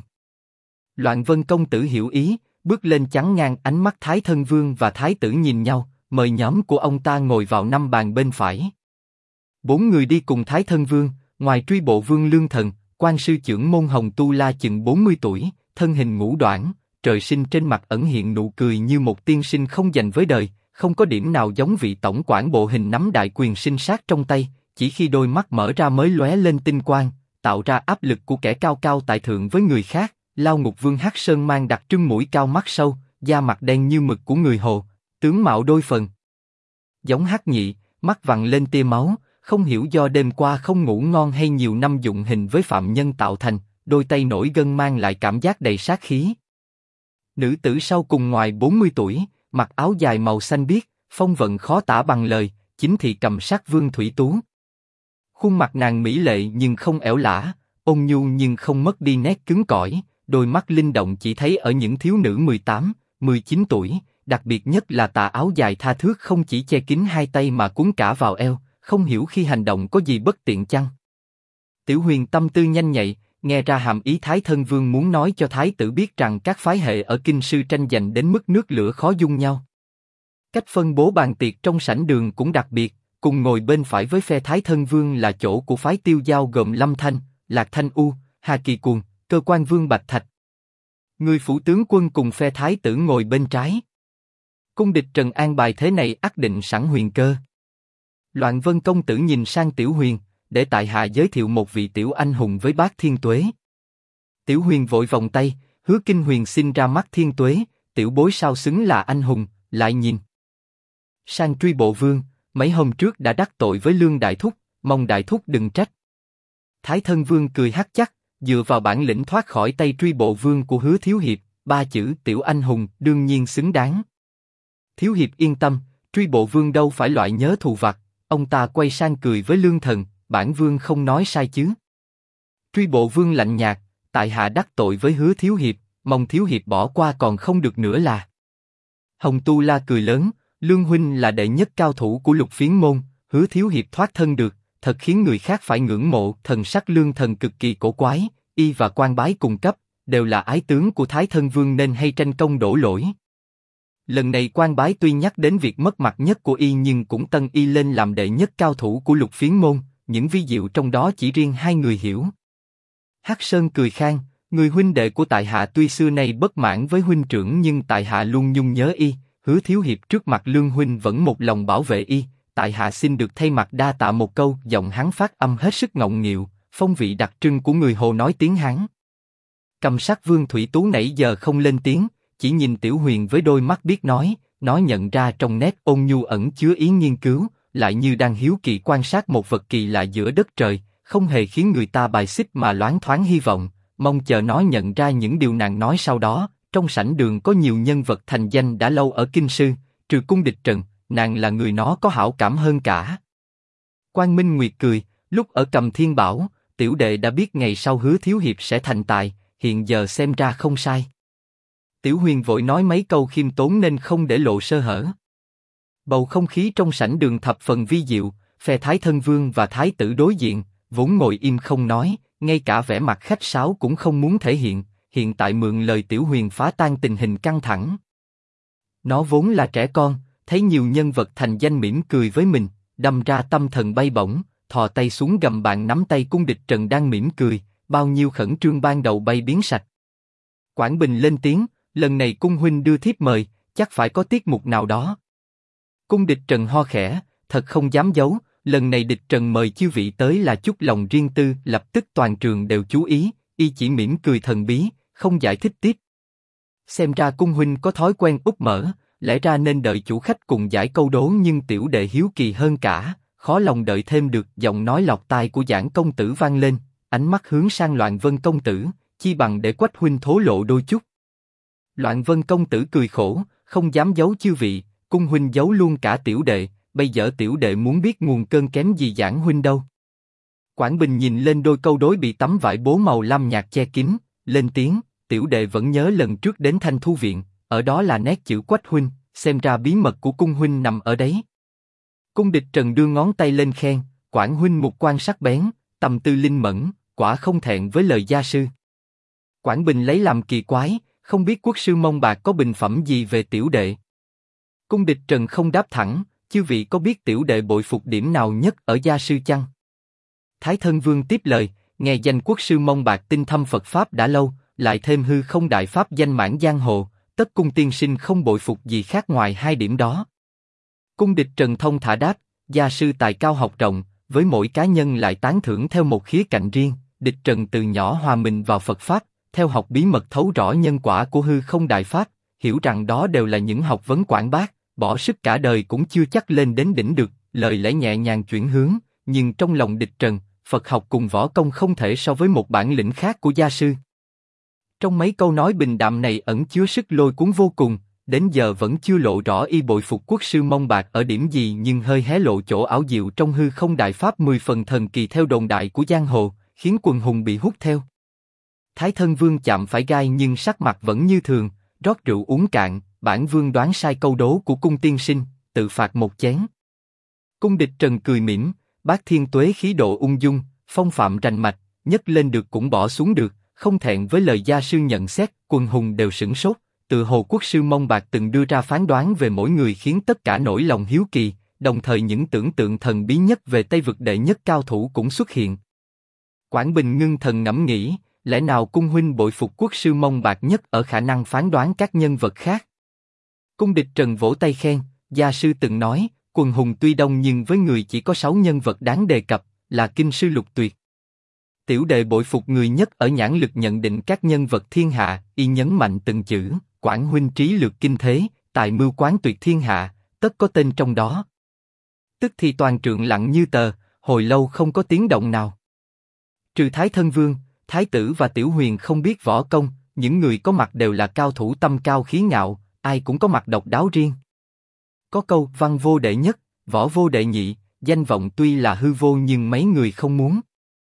Loạn Vân công tử hiểu ý, bước lên chắn ngang ánh mắt Thái thân vương và thái tử nhìn nhau, mời nhóm của ông ta ngồi vào 5 bàn bên phải. 4 người đi cùng Thái thân vương, ngoài truy bộ vương Lương Thần, quan sư trưởng môn Hồng Tu La chừng 40 tuổi, thân hình ngũ đoản, trời sinh trên mặt ẩn hiện nụ cười như một tiên sinh không dành với đời, không có điểm nào giống vị tổng quản bộ hình nắm đại quyền sinh sát trong tay, chỉ khi đôi mắt mở ra mới lóe lên tinh quang, tạo ra áp lực của kẻ cao cao tại thượng với người khác. Lao Ngục Vương Hắc Sơn mang đặc trưng mũi cao mắt sâu, da mặt đen như mực của người Hồ, tướng mạo đôi phần giống Hắc Nhị, mắt vằn lên tia máu, không hiểu do đêm qua không ngủ ngon hay nhiều năm dụng hình với phạm nhân tạo thành, đôi tay nổi gân mang lại cảm giác đầy sát khí. Nữ tử sau cùng ngoài 40 tuổi, mặc áo dài màu xanh biếc, phong vận khó tả bằng lời, chính thị cầm sát Vương Thủy Tú. Khuôn mặt nàng mỹ lệ nhưng không ẻo lả, ôn nhu nhưng không mất đi nét cứng cỏi. Đôi mắt linh động chỉ thấy ở những thiếu nữ 18, 19 tuổi, đặc biệt nhất là tà áo dài tha thướt không chỉ che kín hai tay mà cuốn cả vào eo, không hiểu khi hành động có gì bất tiện chăng. Tiểu Huyền tâm tư nhanh nhạy, nghe ra hàm ý Thái thân vương muốn nói cho thái tử biết rằng các phái hệ ở kinh sư tranh giành đến mức nước lửa khó dung nhau. Cách phân bố bàn tiệc trong sảnh đường cũng đặc biệt, cùng ngồi bên phải với phe Thái thân vương là chỗ của phái Tiêu Giao gồm Lâm Thanh, Lạc Thanh U, Hà Kỳ Cuồng, Cơ Quan Vương Bạch Thạch. Người phủ tướng quân cùng phe thái tử ngồi bên trái. Cung địch Trần an bài thế này ắt định sẵn huyền cơ. Loạn Vân công tử nhìn sang Tiểu Huyền, để tại hạ giới thiệu một vị tiểu anh hùng với bác Thiên Tuế. Tiểu Huyền vội vòng tay, hứa Kinh Huyền xin ra mắt Thiên Tuế, tiểu bối sao xứng là anh hùng, lại nhìn sang truy bộ vương, mấy hôm trước đã đắc tội với Lương Đại Thúc, mong Đại Thúc đừng trách. Thái thân vương cười hắc chắc, dựa vào bản lĩnh thoát khỏi tay truy bộ vương của Hứa Thiếu Hiệp, 3 chữ tiểu anh hùng đương nhiên xứng đáng. Thiếu Hiệp yên tâm, truy bộ vương đâu phải loại nhớ thù vặt. Ông ta quay sang cười với Lương Thần, bản vương không nói sai chứ? Truy bộ vương lạnh nhạt, tại hạ đắc tội với Hứa Thiếu Hiệp, mong Thiếu Hiệp bỏ qua còn không được nữa là. Hồng Tu La cười lớn, Lương huynh là đệ nhất cao thủ của Lục Phiến môn, Hứa Thiếu Hiệp thoát thân được, thật khiến người khác phải ngưỡng mộ. Thần sắc Lương Thần cực kỳ cổ quái, y và Quan Bái cùng cấp, đều là ái tướng của Thái thân vương nên hay tranh công đổ lỗi. Lần này Quan Bái tuy nhắc đến việc mất mặt nhất của y nhưng cũng tân y lên làm đệ nhất cao thủ của Lục Phiến môn, những vi diệu trong đó chỉ riêng hai người hiểu. Hắc Sơn cười khan, người huynh đệ của tại hạ tuy xưa nay bất mãn với huynh trưởng nhưng tại hạ luôn nhung nhớ y, Hứa thiếu hiệp trước mặt Lương huynh vẫn một lòng bảo vệ y, tại hạ xin được thay mặt đa tạ một câu. Giọng hắn phát âm hết sức ngọng nghịu, phong vị đặc trưng của người Hồ nói tiếng Hán. Cầm sát Vương Thủy Tú nãy giờ không lên tiếng, chỉ nhìn Tiểu Huyền với đôi mắt biết nói, nó nhận ra trong nét ôn nhu ẩn chứa ý nghiên cứu, lại như đang hiếu kỳ quan sát một vật kỳ lạ giữa đất trời, không hề khiến người ta bài xích mà loáng thoáng hy vọng, mong chờ nó nhận ra những điều nàng nói sau đó. Trong sảnh đường có nhiều nhân vật thành danh đã lâu ở kinh sư, trừ Cung Địch Trần, nàng là người nó có hảo cảm hơn cả. Quang Minh Nguyệt cười, lúc ở Cầm Thiên Bảo, tiểu đệ đã biết ngày sau Hứa thiếu hiệp sẽ thành tài, hiện giờ xem ra không sai. Tiểu Huyền vội nói mấy câu khiêm tốn nên không để lộ sơ hở. Bầu không khí trong sảnh đường thập phần vi diệu, phe Thái Thân Vương và Thái tử đối diện, vốn ngồi im không nói, ngay cả vẻ mặt khách sáo cũng không muốn thể hiện, hiện tại mượn lời Tiểu Huyền phá tan tình hình căng thẳng. Nó vốn là trẻ con, thấy nhiều nhân vật thành danh mỉm cười với mình, đâm ra tâm thần bay bổng, thò tay xuống gầm bàn nắm tay Cung Địch Trần đang mỉm cười, bao nhiêu khẩn trương ban đầu bay biến sạch. Quảng Bình lên tiếng, lần này Cung huynh đưa thiếp mời, chắc phải có tiết mục nào đó. Cung Địch Trần ho khẽ, thật không dám giấu, lần này Địch Trần mời chư vị tới là chút lòng riêng tư, lập tức toàn trường đều chú ý, y chỉ mỉm cười thần bí, không giải thích tiếp. Xem ra Cung huynh có thói quen úp mở, lẽ ra nên đợi chủ khách cùng giải câu đố nhưng tiểu đệ hiếu kỳ hơn cả, khó lòng đợi thêm được. Giọng nói lọt tai của Giảng công tử vang lên, ánh mắt hướng sang Loạn Vân công tử, chi bằng để Quách huynh thố lộ đôi chút. Loạn Vân công tử cười khổ, không dám giấu chư vị, Cung huynh giấu luôn cả tiểu đệ, bây giờ tiểu đệ muốn biết nguồn cơn kém gì Giảng huynh đâu. Quảng Bình nhìn lên đôi câu đối bị tấm vải bố màu lam nhạt che kín, lên tiếng, tiểu đệ vẫn nhớ lần trước đến Thanh Thu viện, ở đó là nét chữ Quách huynh, xem ra bí mật của Cung huynh nằm ở đấy. Cung Địch Trần đưa ngón tay lên khen, Quảng huynh mục quan sắc bén, tâm tư linh mẫn, quả không thẹn với lời gia sư. Quảng Bình lấy làm kỳ quái, không biết quốc sư Mông Bạc có bình phẩm gì về tiểu đệ. Cung Địch Trần không đáp thẳng, chư vị có biết tiểu đệ bội phục điểm nào nhất ở gia sư chăng? Thái Thân Vương tiếp lời, nghe danh quốc sư Mông Bạc tinh thâm Phật pháp đã lâu, lại thêm hư không đại pháp danh mãn giang hồ, tất cung tiên sinh không bội phục gì khác ngoài hai điểm đó. Cung Địch Trần thông thả đáp, gia sư tài cao học rộng, với mỗi cá nhân lại tán thưởng theo một khía cạnh riêng. Địch Trần từ nhỏ hòa mình vào Phật pháp, theo học bí mật thấu rõ nhân quả của hư không đại pháp, hiểu rằng đó đều là những học vấn quảng bác, bỏ sức cả đời cũng chưa chắc lên đến đỉnh được. Lời lẽ nhẹ nhàng chuyển hướng, nhưng trong lòng Địch Trần, Phật học cùng võ công không thể so với một bản lĩnh khác của gia sư. Trong mấy câu nói bình đạm này ẩn chứa sức lôi cuốn vô cùng, đến giờ vẫn chưa lộ rõ y bội phục quốc sư Mông Bạc ở điểm gì nhưng hơi hé lộ chỗ ảo diệu trong hư không đại pháp 10 phần thần kỳ theo đồn đại của giang hồ, khiến quần hùng bị hút theo. Thái Thân Vương chạm phải gai nhưng sắc mặt vẫn như thường, rót rượu uống cạn, bản vương đoán sai câu đố của Cung tiên sinh, tự phạt một chén. Cung Địch Trần cười mỉm, bác thiên tuế khí độ ung dung, phong phạm rành mạch, nhấc lên được cũng bỏ xuống được, không thẹn với lời gia sư nhận xét. Quần hùng đều sửng sốt, tự hồ quốc sư Mông Bạc từng đưa ra phán đoán về mỗi người khiến tất cả nổi lòng hiếu kỳ, đồng thời những tưởng tượng thần bí nhất về Tây vực đệ nhất cao thủ cũng xuất hiện. Quảng Bình ngưng thần ngẫm nghĩ, lẽ nào Cung huynh bội phục quốc sư Mông Bạc nhất ở khả năng phán đoán các nhân vật khác? Cung Địch Trần vỗ tay khen, gia sư từng nói, quần hùng tuy đông nhưng với người chỉ có 6 nhân vật đáng đề cập, là kinh sư lục tuyệt. Tiểu đệ bội phục người nhất ở nhãn lực nhận định các nhân vật thiên hạ, y nhấn mạnh từng chữ, Quảng huynh trí lược kinh thế, tài mưu quán tuyệt thiên hạ, tất có tên trong đó. Tức thì toàn trượng lặng như tờ, hồi lâu không có tiếng động nào. Trừ Thái Thân Vương, Thái tử và Tiểu Huyền không biết võ công, những người có mặt đều là cao thủ tâm cao khí ngạo, ai cũng có mặt độc đáo riêng. Có câu văn vô đệ nhất, võ vô đệ nhị, danh vọng tuy là hư vô nhưng mấy người không muốn.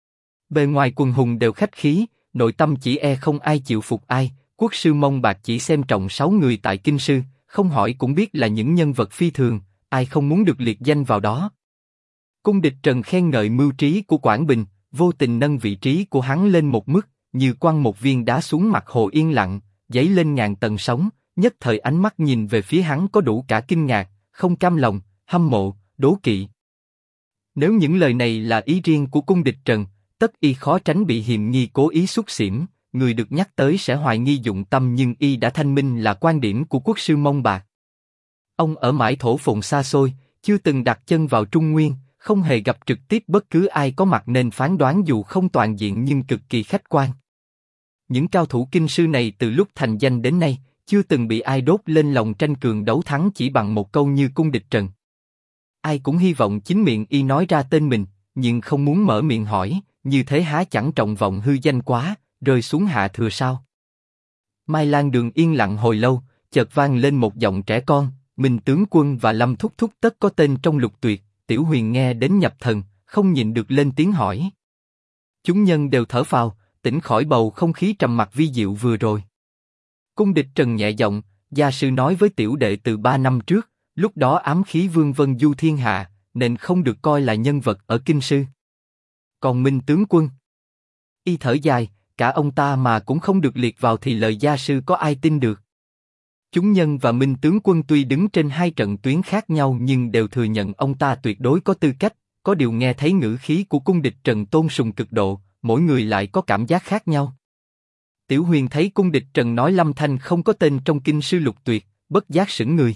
Bề ngoài quần hùng đều khách khí, nội tâm chỉ e không ai chịu phục ai. Quốc sư Mông Bạc chỉ xem trọng 6 người tại kinh sư, không hỏi cũng biết là những nhân vật phi thường, ai không muốn được liệt danh vào đó. Cung Địch Trần khen ngợi mưu trí của Quảng Bình, vô tình nâng vị trí của hắn lên một mức, như quăng một viên đá xuống mặt hồ yên lặng, dấy lên ngàn tầng sóng. Nhất thời ánh mắt nhìn về phía hắn có đủ cả kinh ngạc, không cam lòng, hâm mộ, đố kỵ. Nếu những lời này là ý riêng của cung địch Trần, tất y khó tránh bị hiềm nghi cố ý xúc xỉm, người được nhắc tới sẽ hoài nghi dụng tâm nhưng y đã thanh minh là quan điểm của quốc sư Mông Bạc. Ông ở mãi thổ phồn xa xôi, chưa từng đặt chân vào Trung Nguyên, không hề gặp trực tiếp bất cứ ai có mặt nên phán đoán dù không toàn diện nhưng cực kỳ khách quan. Những cao thủ kinh sư này từ lúc thành danh đến nay, chưa từng bị ai đốt lên lòng tranh cường đấu thắng chỉ bằng một câu như cung địch Trần. Ai cũng hy vọng chính miệng y nói ra tên mình, nhưng không muốn mở miệng hỏi, như thế há chẳng trọng vọng hư danh quá, rơi xuống hạ thừa sao? Mai Lan Đường yên lặng hồi lâu, chợt vang lên một giọng trẻ con, Minh tướng quân và Lâm thúc thúc tất có tên trong lục tuyệt. Tiểu Huyền nghe đến nhập thần, không nhịn được lên tiếng hỏi. Chúng nhân đều thở phào, tỉnh khỏi bầu không khí trầm mặc vi diệu vừa rồi. Cung địch Trần nhẹ giọng, gia sư nói với tiểu đệ từ 3 năm trước, lúc đó ám khí vương vân du thiên hạ, nên không được coi là nhân vật ở kinh sư. Còn Minh tướng quân, y thở dài, cả ông ta mà cũng không được liệt vào thì lời gia sư có ai tin được. Chúng nhân và Minh tướng quân tuy đứng trên hai trận tuyến khác nhau nhưng đều thừa nhận ông ta tuyệt đối có tư cách, có điều nghe thấy ngữ khí của cung địch Trần tôn sùng cực độ, mỗi người lại có cảm giác khác nhau. Tiểu Huyền thấy cung địch Trần nói Lâm Thanh không có tên trong kinh sư lục tuyệt, bất giác sững người.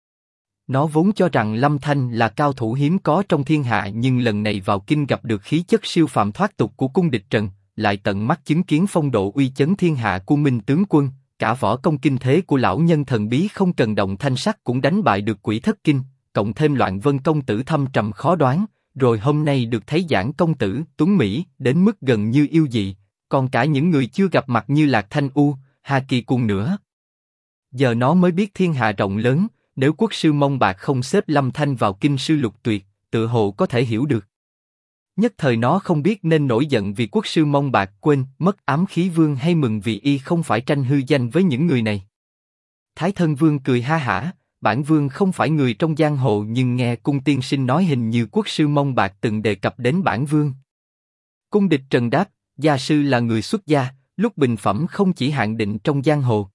Nó vốn cho rằng Lâm Thanh là cao thủ hiếm có trong thiên hạ nhưng lần này vào kinh gặp được khí chất siêu phàm thoát tục của cung địch Trần, lại tận mắt chứng kiến phong độ uy chấn thiên hạ của Minh tướng quân. Cả võ công kinh thế của lão nhân thần bí không cần động thanh sắc cũng đánh bại được Quỷ Thất Kinh, cộng thêm Loạn Vân công tử thâm trầm khó đoán, rồi hôm nay được thấy Giảng công tử tuấn mỹ đến mức gần như yêu dị, còn cả những người chưa gặp mặt như Lạc Thanh U, Hà Kỳ cùng nữa. Giờ nó mới biết thiên hạ rộng lớn, nếu quốc sư Mông Bạc không xếp Lâm Thanh vào kinh sư lục tuyệt, tự hồ có thể hiểu được. Nhất thời nó không biết nên nổi giận vì quốc sư Mông Bạc quên mất ám khí vương hay mừng vì y không phải tranh hư danh với những người này. Thái Thân Vương cười ha hả, bản vương không phải người trong giang hồ nhưng nghe cung tiên sinh nói hình như quốc sư Mông Bạc từng đề cập đến bản vương. Cung địch Trần đáp, gia sư là người xuất gia, lúc bình phẩm không chỉ hạn định trong giang hồ.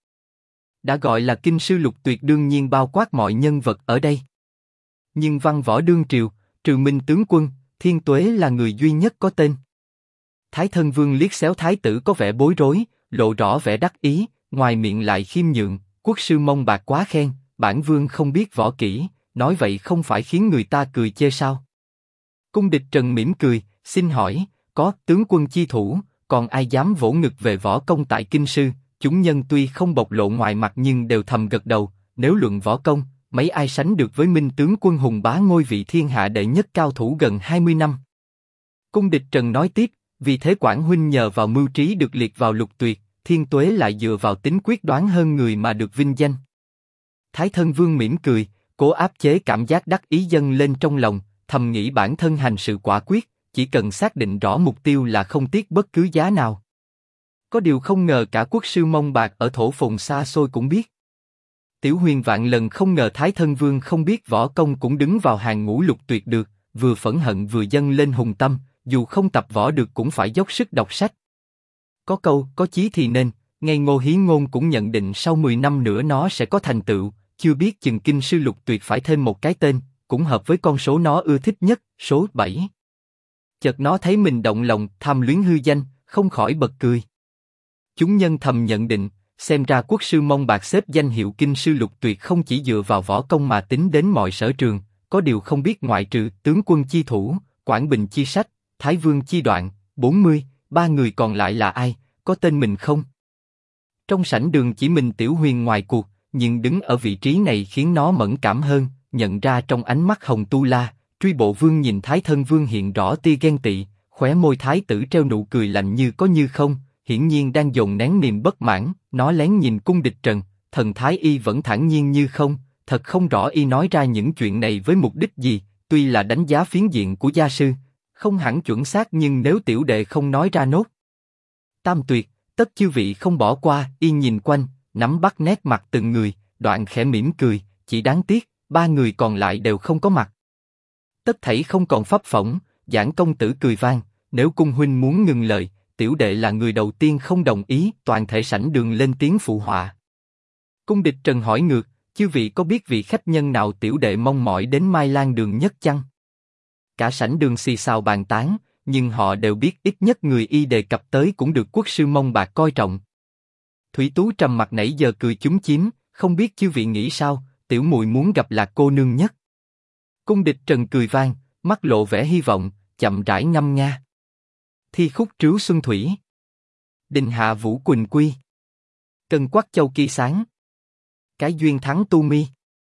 Đã gọi là kinh sư lục tuyệt đương nhiên bao quát mọi nhân vật ở đây. Nhưng văn võ đương triều, trừ Minh tướng quân, Thiên Tuế là người duy nhất có tên. Thái Thân Vương liếc xéo thái tử có vẻ bối rối, lộ rõ vẻ đắc ý, ngoài miệng lại khiêm nhượng, quốc sư Mông Bạc quá khen, bản vương không biết võ kỹ, nói vậy không phải khiến người ta cười chê sao? Cung địch Trần mỉm cười, xin hỏi, có tướng quân chi thủ, còn ai dám vỗ ngực về võ công tại kinh sư? Chúng nhân tuy không bộc lộ ngoài mặt nhưng đều thầm gật đầu, nếu luận võ công, mấy ai sánh được với Minh tướng quân hùng bá ngôi vị thiên hạ đệ nhất cao thủ gần 20 năm. Cung địch Trần nói tiếp, vì thế Quảng huynh nhờ vào mưu trí được liệt vào lục tuyệt, Thiên Tuế lại dựa vào tính quyết đoán hơn người mà được vinh danh. Thái Thân Vương mỉm cười, cố áp chế cảm giác đắc ý dâng lên trong lòng, thầm nghĩ bản thân hành sự quả quyết, chỉ cần xác định rõ mục tiêu là không tiếc bất cứ giá nào. Có điều không ngờ cả quốc sư Mông Bạc ở thổ phồn xa xôi cũng biết. Tiểu Huyền vạn lần không ngờ Thái Thân Vương không biết võ công cũng đứng vào hàng ngũ lục tuyệt được, vừa phẫn hận vừa dâng lên hùng tâm, dù không tập võ được cũng phải dốc sức đọc sách. Có câu, có chí thì nên, ngay Ngô Hí Ngôn cũng nhận định sau 10 năm nữa nó sẽ có thành tựu, chưa biết chừng kinh sư lục tuyệt phải thêm một cái tên, cũng hợp với con số nó ưa thích nhất, số 7. Chợt nó thấy mình động lòng, tham luyến hư danh, không khỏi bật cười. Chúng nhân thầm nhận định, xem ra quốc sư Mông Bạc xếp danh hiệu kinh sư lục tuyệt không chỉ dựa vào võ công mà tính đến mọi sở trường, có điều không biết ngoại trừ tướng quân chi thủ, Quảng Bình chi sách, Thái Vương chi đoạn, 40, ba người còn lại là ai, có tên mình không? Trong sảnh đường chỉ mình Tiểu Huyền ngoài cuộc, nhưng đứng ở vị trí này khiến nó mẫn cảm hơn, nhận ra trong ánh mắt hồng tu la, Truy Bộ Vương nhìn Thái Thân Vương hiện rõ tia ghen tị, khóe môi thái tử treo nụ cười lạnh như có như không, hiển nhiên đang dồn nén niềm bất mãn. Nó lén nhìn cung địch Trần, thần thái y vẫn thản nhiên như không, thật không rõ y nói ra những chuyện này với mục đích gì. Tuy là đánh giá phiến diện của gia sư, không hẳn chuẩn xác nhưng nếu tiểu đệ không nói ra nốt tam tuyệt, tất chư vị không bỏ qua. Y nhìn quanh, nắm bắt nét mặt từng người, đoạn khẽ mỉm cười, chỉ đáng tiếc, ba người còn lại đều không có mặt. Tất thảy không còn pháp phỏng, Giảng công tử cười vang, nếu cung huynh muốn ngừng lời, tiểu đệ là người đầu tiên không đồng ý. Toàn thể sảnh đường lên tiếng phụ họa. Cung địch Trần hỏi ngược, chư vị có biết vị khách nhân nào tiểu đệ mong mỏi đến Mai Lan Đường nhất chăng? cả sảnh đường xì xào bàn tán, nhưng họ đều biết ít nhất người y đề cập tới cũng được quốc sư Mông Bạc coi trọng. Thủy Tú trầm mặt nãy giờ cười chúm chím, không biết chư vị nghĩ sao, tiểu muội muốn gặp Lạc cô nương nhất. Cung Địch Trần cười vang, mắt lộ vẻ hy vọng, chậm rãi ngâm nga. Thi khúc trứu xuân thủy. Đình hạ vũ quỳnh quy. Cân quắc châu kỳ sáng. Cái duyên thắng tu mi.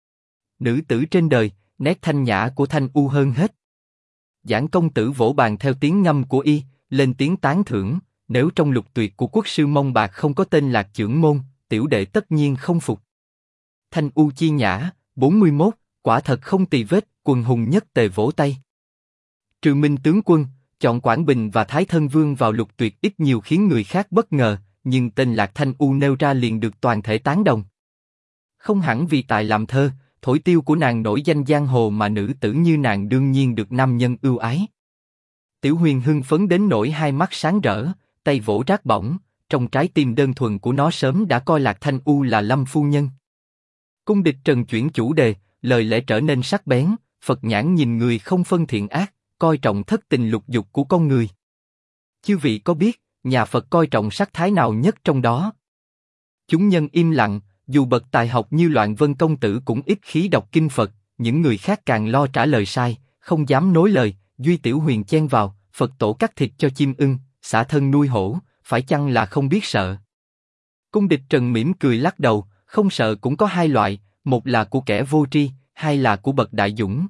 Nữ tử trên đời, nét thanh nhã của Thanh U hơn hết. Giảng công tử vỗ bàn theo tiếng ngâm của y, lên tiếng tán thưởng, nếu trong lục tuyệt của quốc sư Mông Bạc không có tên Lạc Chưởng Môn, tiểu đệ tất nhiên không phục. Thanh U chi nhã, 41, quả thật không tì vết, quần hùng nhất tề vỗ tay. Trừ Minh tướng quân, chọn Quảng Bình và Thái Thân Vương vào lục tuyệt ít nhiều khiến người khác bất ngờ, nhưng tên Lạc Thanh U nêu ra liền được toàn thể tán đồng. Không hẳn vì tài làm thơ, thổi tiêu của nàng nổi danh giang hồ mà nữ tử như nàng đương nhiên được nam nhân ưu ái. Tiểu Huyền hưng phấn đến nỗi hai mắt sáng rỡ, tay vỗ rát bỏng, trong trái tim đơn thuần của nó sớm đã coi Lạc Thanh U là Lâm phu nhân. Cung Địch Trần chuyển chủ đề, lời lẽ trở nên sắc bén, Phật nhãn nhìn người không phân thiện ác, coi trọng thất tình lục dục của con người. Chư vị có biết, nhà Phật coi trọng sắc thái nào nhất trong đó? Chúng nhân im lặng, dù bậc tài học như Loạn Vân công tử cũng ít khí đọc kinh Phật, những người khác càng lo trả lời sai, không dám nối lời. Duy Tiểu Huyền chen vào, Phật tổ cắt thịt cho chim ưng, xả thân nuôi hổ, phải chăng là không biết sợ? Cung Địch Trần mỉm cười lắc đầu, không sợ cũng có hai loại, một là của kẻ vô tri, hai là của bậc đại dũng.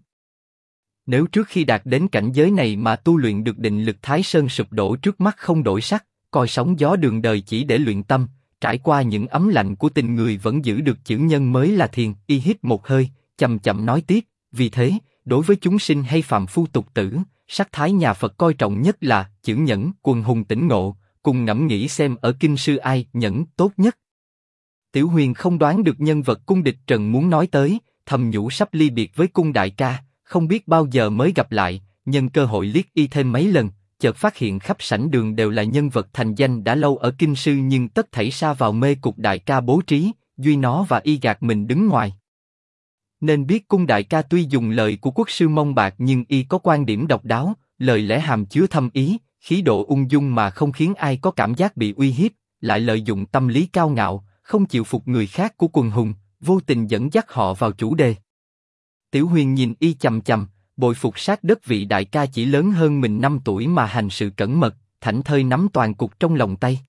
Nếu trước khi đạt đến cảnh giới này mà tu luyện được định lực Thái Sơn sụp đổ trước mắt không đổi sắc, coi sóng gió đường đời chỉ để luyện tâm, trải qua những ấm lạnh của tình người vẫn giữ được chữ nhân mới là thiền. Y hít một hơi, chậm chậm nói tiếp, vì thế, đối với chúng sinh hay phàm phu tục tử, sắc thái nhà Phật coi trọng nhất là chữ nhẫn. Quần hùng tỉnh ngộ, cùng ngẫm nghĩ xem ở kinh sư ai nhẫn tốt nhất. Tiểu Huyền không đoán được nhân vật Cung Địch Trần muốn nói tới, thầm nhủ sắp ly biệt với Cung đại ca, không biết bao giờ mới gặp lại. Nhân cơ hội liếc y thêm mấy lần, chợt phát hiện khắp sảnh đường đều là nhân vật thành danh đã lâu ở kinh sư, nhưng tất thảy sa vào mê cục đại ca bố trí, duy nó và y gạt mình đứng ngoài. Nên biết Cung đại ca tuy dùng lời của quốc sư Mông Bạc nhưng y có quan điểm độc đáo, lời lẽ hàm chứa thâm ý, khí độ ung dung mà không khiến ai có cảm giác bị uy hiếp, lại lợi dụng tâm lý cao ngạo, không chịu phục người khác của quần hùng, vô tình dẫn dắt họ vào chủ đề. Tiểu Huyền nhìn y chằm chằm, bội phục sát đất vị đại ca chỉ lớn hơn mình 5 tuổi mà hành sự cẩn mật, thảnh thơi nắm toàn cục trong lòng tay.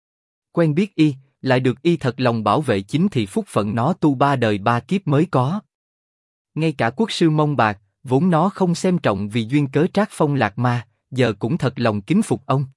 Quen biết y, lại được y thật lòng bảo vệ chính thì phúc phận nó tu 3 đời 3 kiếp mới có. Ngay cả quốc sư Mông Bạc, vốn nó không xem trọng vì duyên cớ trác phong lạc ma, giờ cũng thật lòng kính phục ông.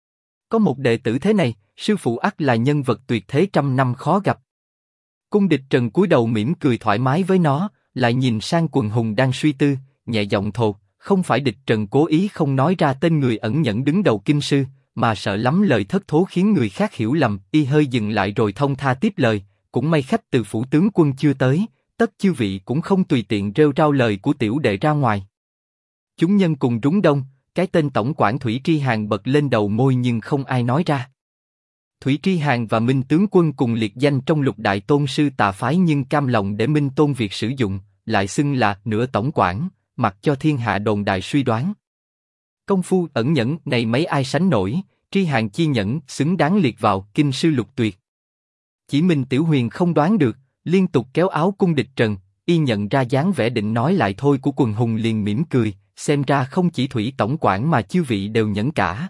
Có một đệ tử thế này, sư phụ ắt là nhân vật tuyệt thế trăm năm khó gặp. Cung Địch Trần cúi đầu mỉm cười thoải mái với nó, lại nhìn sang quần hùng đang suy tư, nhẹ giọng thốt, không phải Địch Trần cố ý không nói ra tên người ẩn nhẫn đứng đầu kinh sư, mà sợ lắm lời thất thố khiến người khác hiểu lầm. Y hơi dừng lại rồi thông tha tiếp lời, cũng may khách từ phủ tướng quân chưa tới, tất chư vị cũng không tùy tiện rêu rao lời của tiểu đệ ra ngoài. Chúng nhân cùng rúng đông, cái tên tổng quản Thủy Tri Hàn bật lên đầu môi nhưng không ai nói ra. Thủy Tri Hàn và Minh tướng quân cùng liệt danh trong lục đại tôn sư tà phái, nhưng cam lòng để Minh Tôn việc sử dụng, lại xưng là nửa tổng quản, mặc cho thiên hạ đồn đại suy đoán. Công phu ẩn nhẫn này mấy ai sánh nổi, Tri Hàn chi nhẫn xứng đáng liệt vào kinh sư lục tuyệt. Chỉ mình Tiểu Huyền không đoán được, liên tục kéo áo Cung Địch Trần, y nhận ra dáng vẻ định nói lại thôi của quần hùng liền mỉm cười, xem ra không chỉ Thủy tổng quản mà chư vị đều nhẫn cả.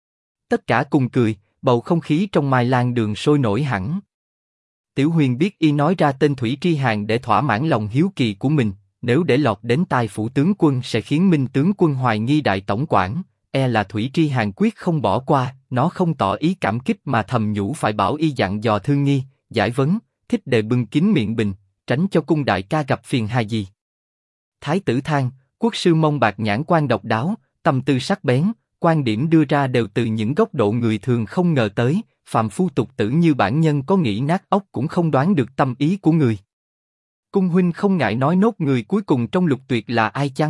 Tất cả cùng cười, bầu không khí trong Mai Lan đường sôi nổi hẳn. Tiểu Huyền biết y nói ra tên Thủy Tri Hàn để thỏa mãn lòng hiếu kỳ của mình, nếu để lọt đến tai phủ tướng quân sẽ khiến Minh tướng quân hoài nghi đại tổng quản, e là Thủy Tri Hàn quyết không bỏ qua. Nó không tỏ ý cảm kích mà thầm nhủ phải bảo y dặn dò thương nghi, giải vấn, thích đề bưng kín miệng bình, tránh cho Cung đại ca gặp phiền hà gì. Thái tử than, quốc sư Mông Bạc nhãn quan độc đáo, tâm tư sắc bén, quan điểm đưa ra đều từ những góc độ người thường không ngờ tới, phàm phu tục tử như bản nhân có nghĩ nát óc cũng không đoán được tâm ý của người. Cung huynh không ngại nói nốt người cuối cùng trong lục tuyệt là ai chăng?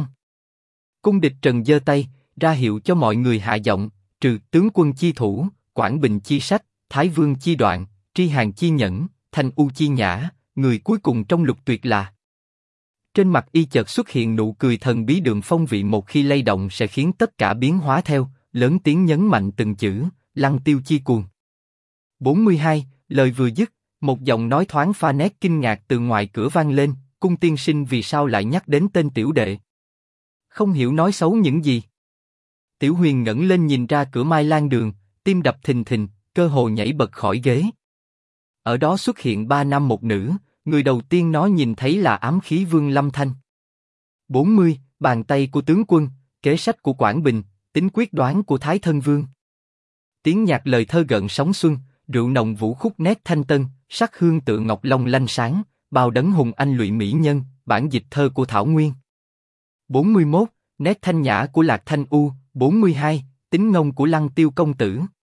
Cung Địch Trần giơ tay, ra hiệu cho mọi người hạ giọng, trừ tướng quân chi thủ, Quảng Bình chi sách, Thái Vương chi đoạn, Tri Hàn chi nhẫn, Thanh U chi nhã, người cuối cùng trong lục tuyệt là. Trên mặt y chợt xuất hiện nụ cười thần bí, đường phong vị một khi lay động sẽ khiến tất cả biến hóa theo, lớn tiếng nhấn mạnh từng chữ, Lăng Tiêu chi cuồng. 42, lời vừa dứt, một giọng nói thoáng pha nét kinh ngạc từ ngoài cửa vang lên, Cung tiên sinh vì sao lại nhắc đến tên tiểu đệ? Không hiểu nói xấu những gì? Tiểu Huyền ngẩng lên nhìn ra cửa Mai Lan đường, tim đập thình thình, cơ hồ nhảy bật khỏi ghế. Ở đó xuất hiện 3 nam 1 nữ, người đầu tiên nó nhìn thấy là ám khí vương Lâm Thanh. 40, bàn tay của tướng quân, kế sách của Quảng Bình, tính quyết đoán của Thái Thân Vương. Tiếng nhạc lời thơ gợn sóng xuân, rượu nồng vũ khúc nét thanh tân, sắc hương tựa ngọc long lanh sáng, bao đấng hùng anh lụy mỹ nhân, bản dịch thơ của Thảo Nguyên. 41, nét thanh nhã của Lạc Thanh U. 42, tính ngông của Lăng Tiêu công tử.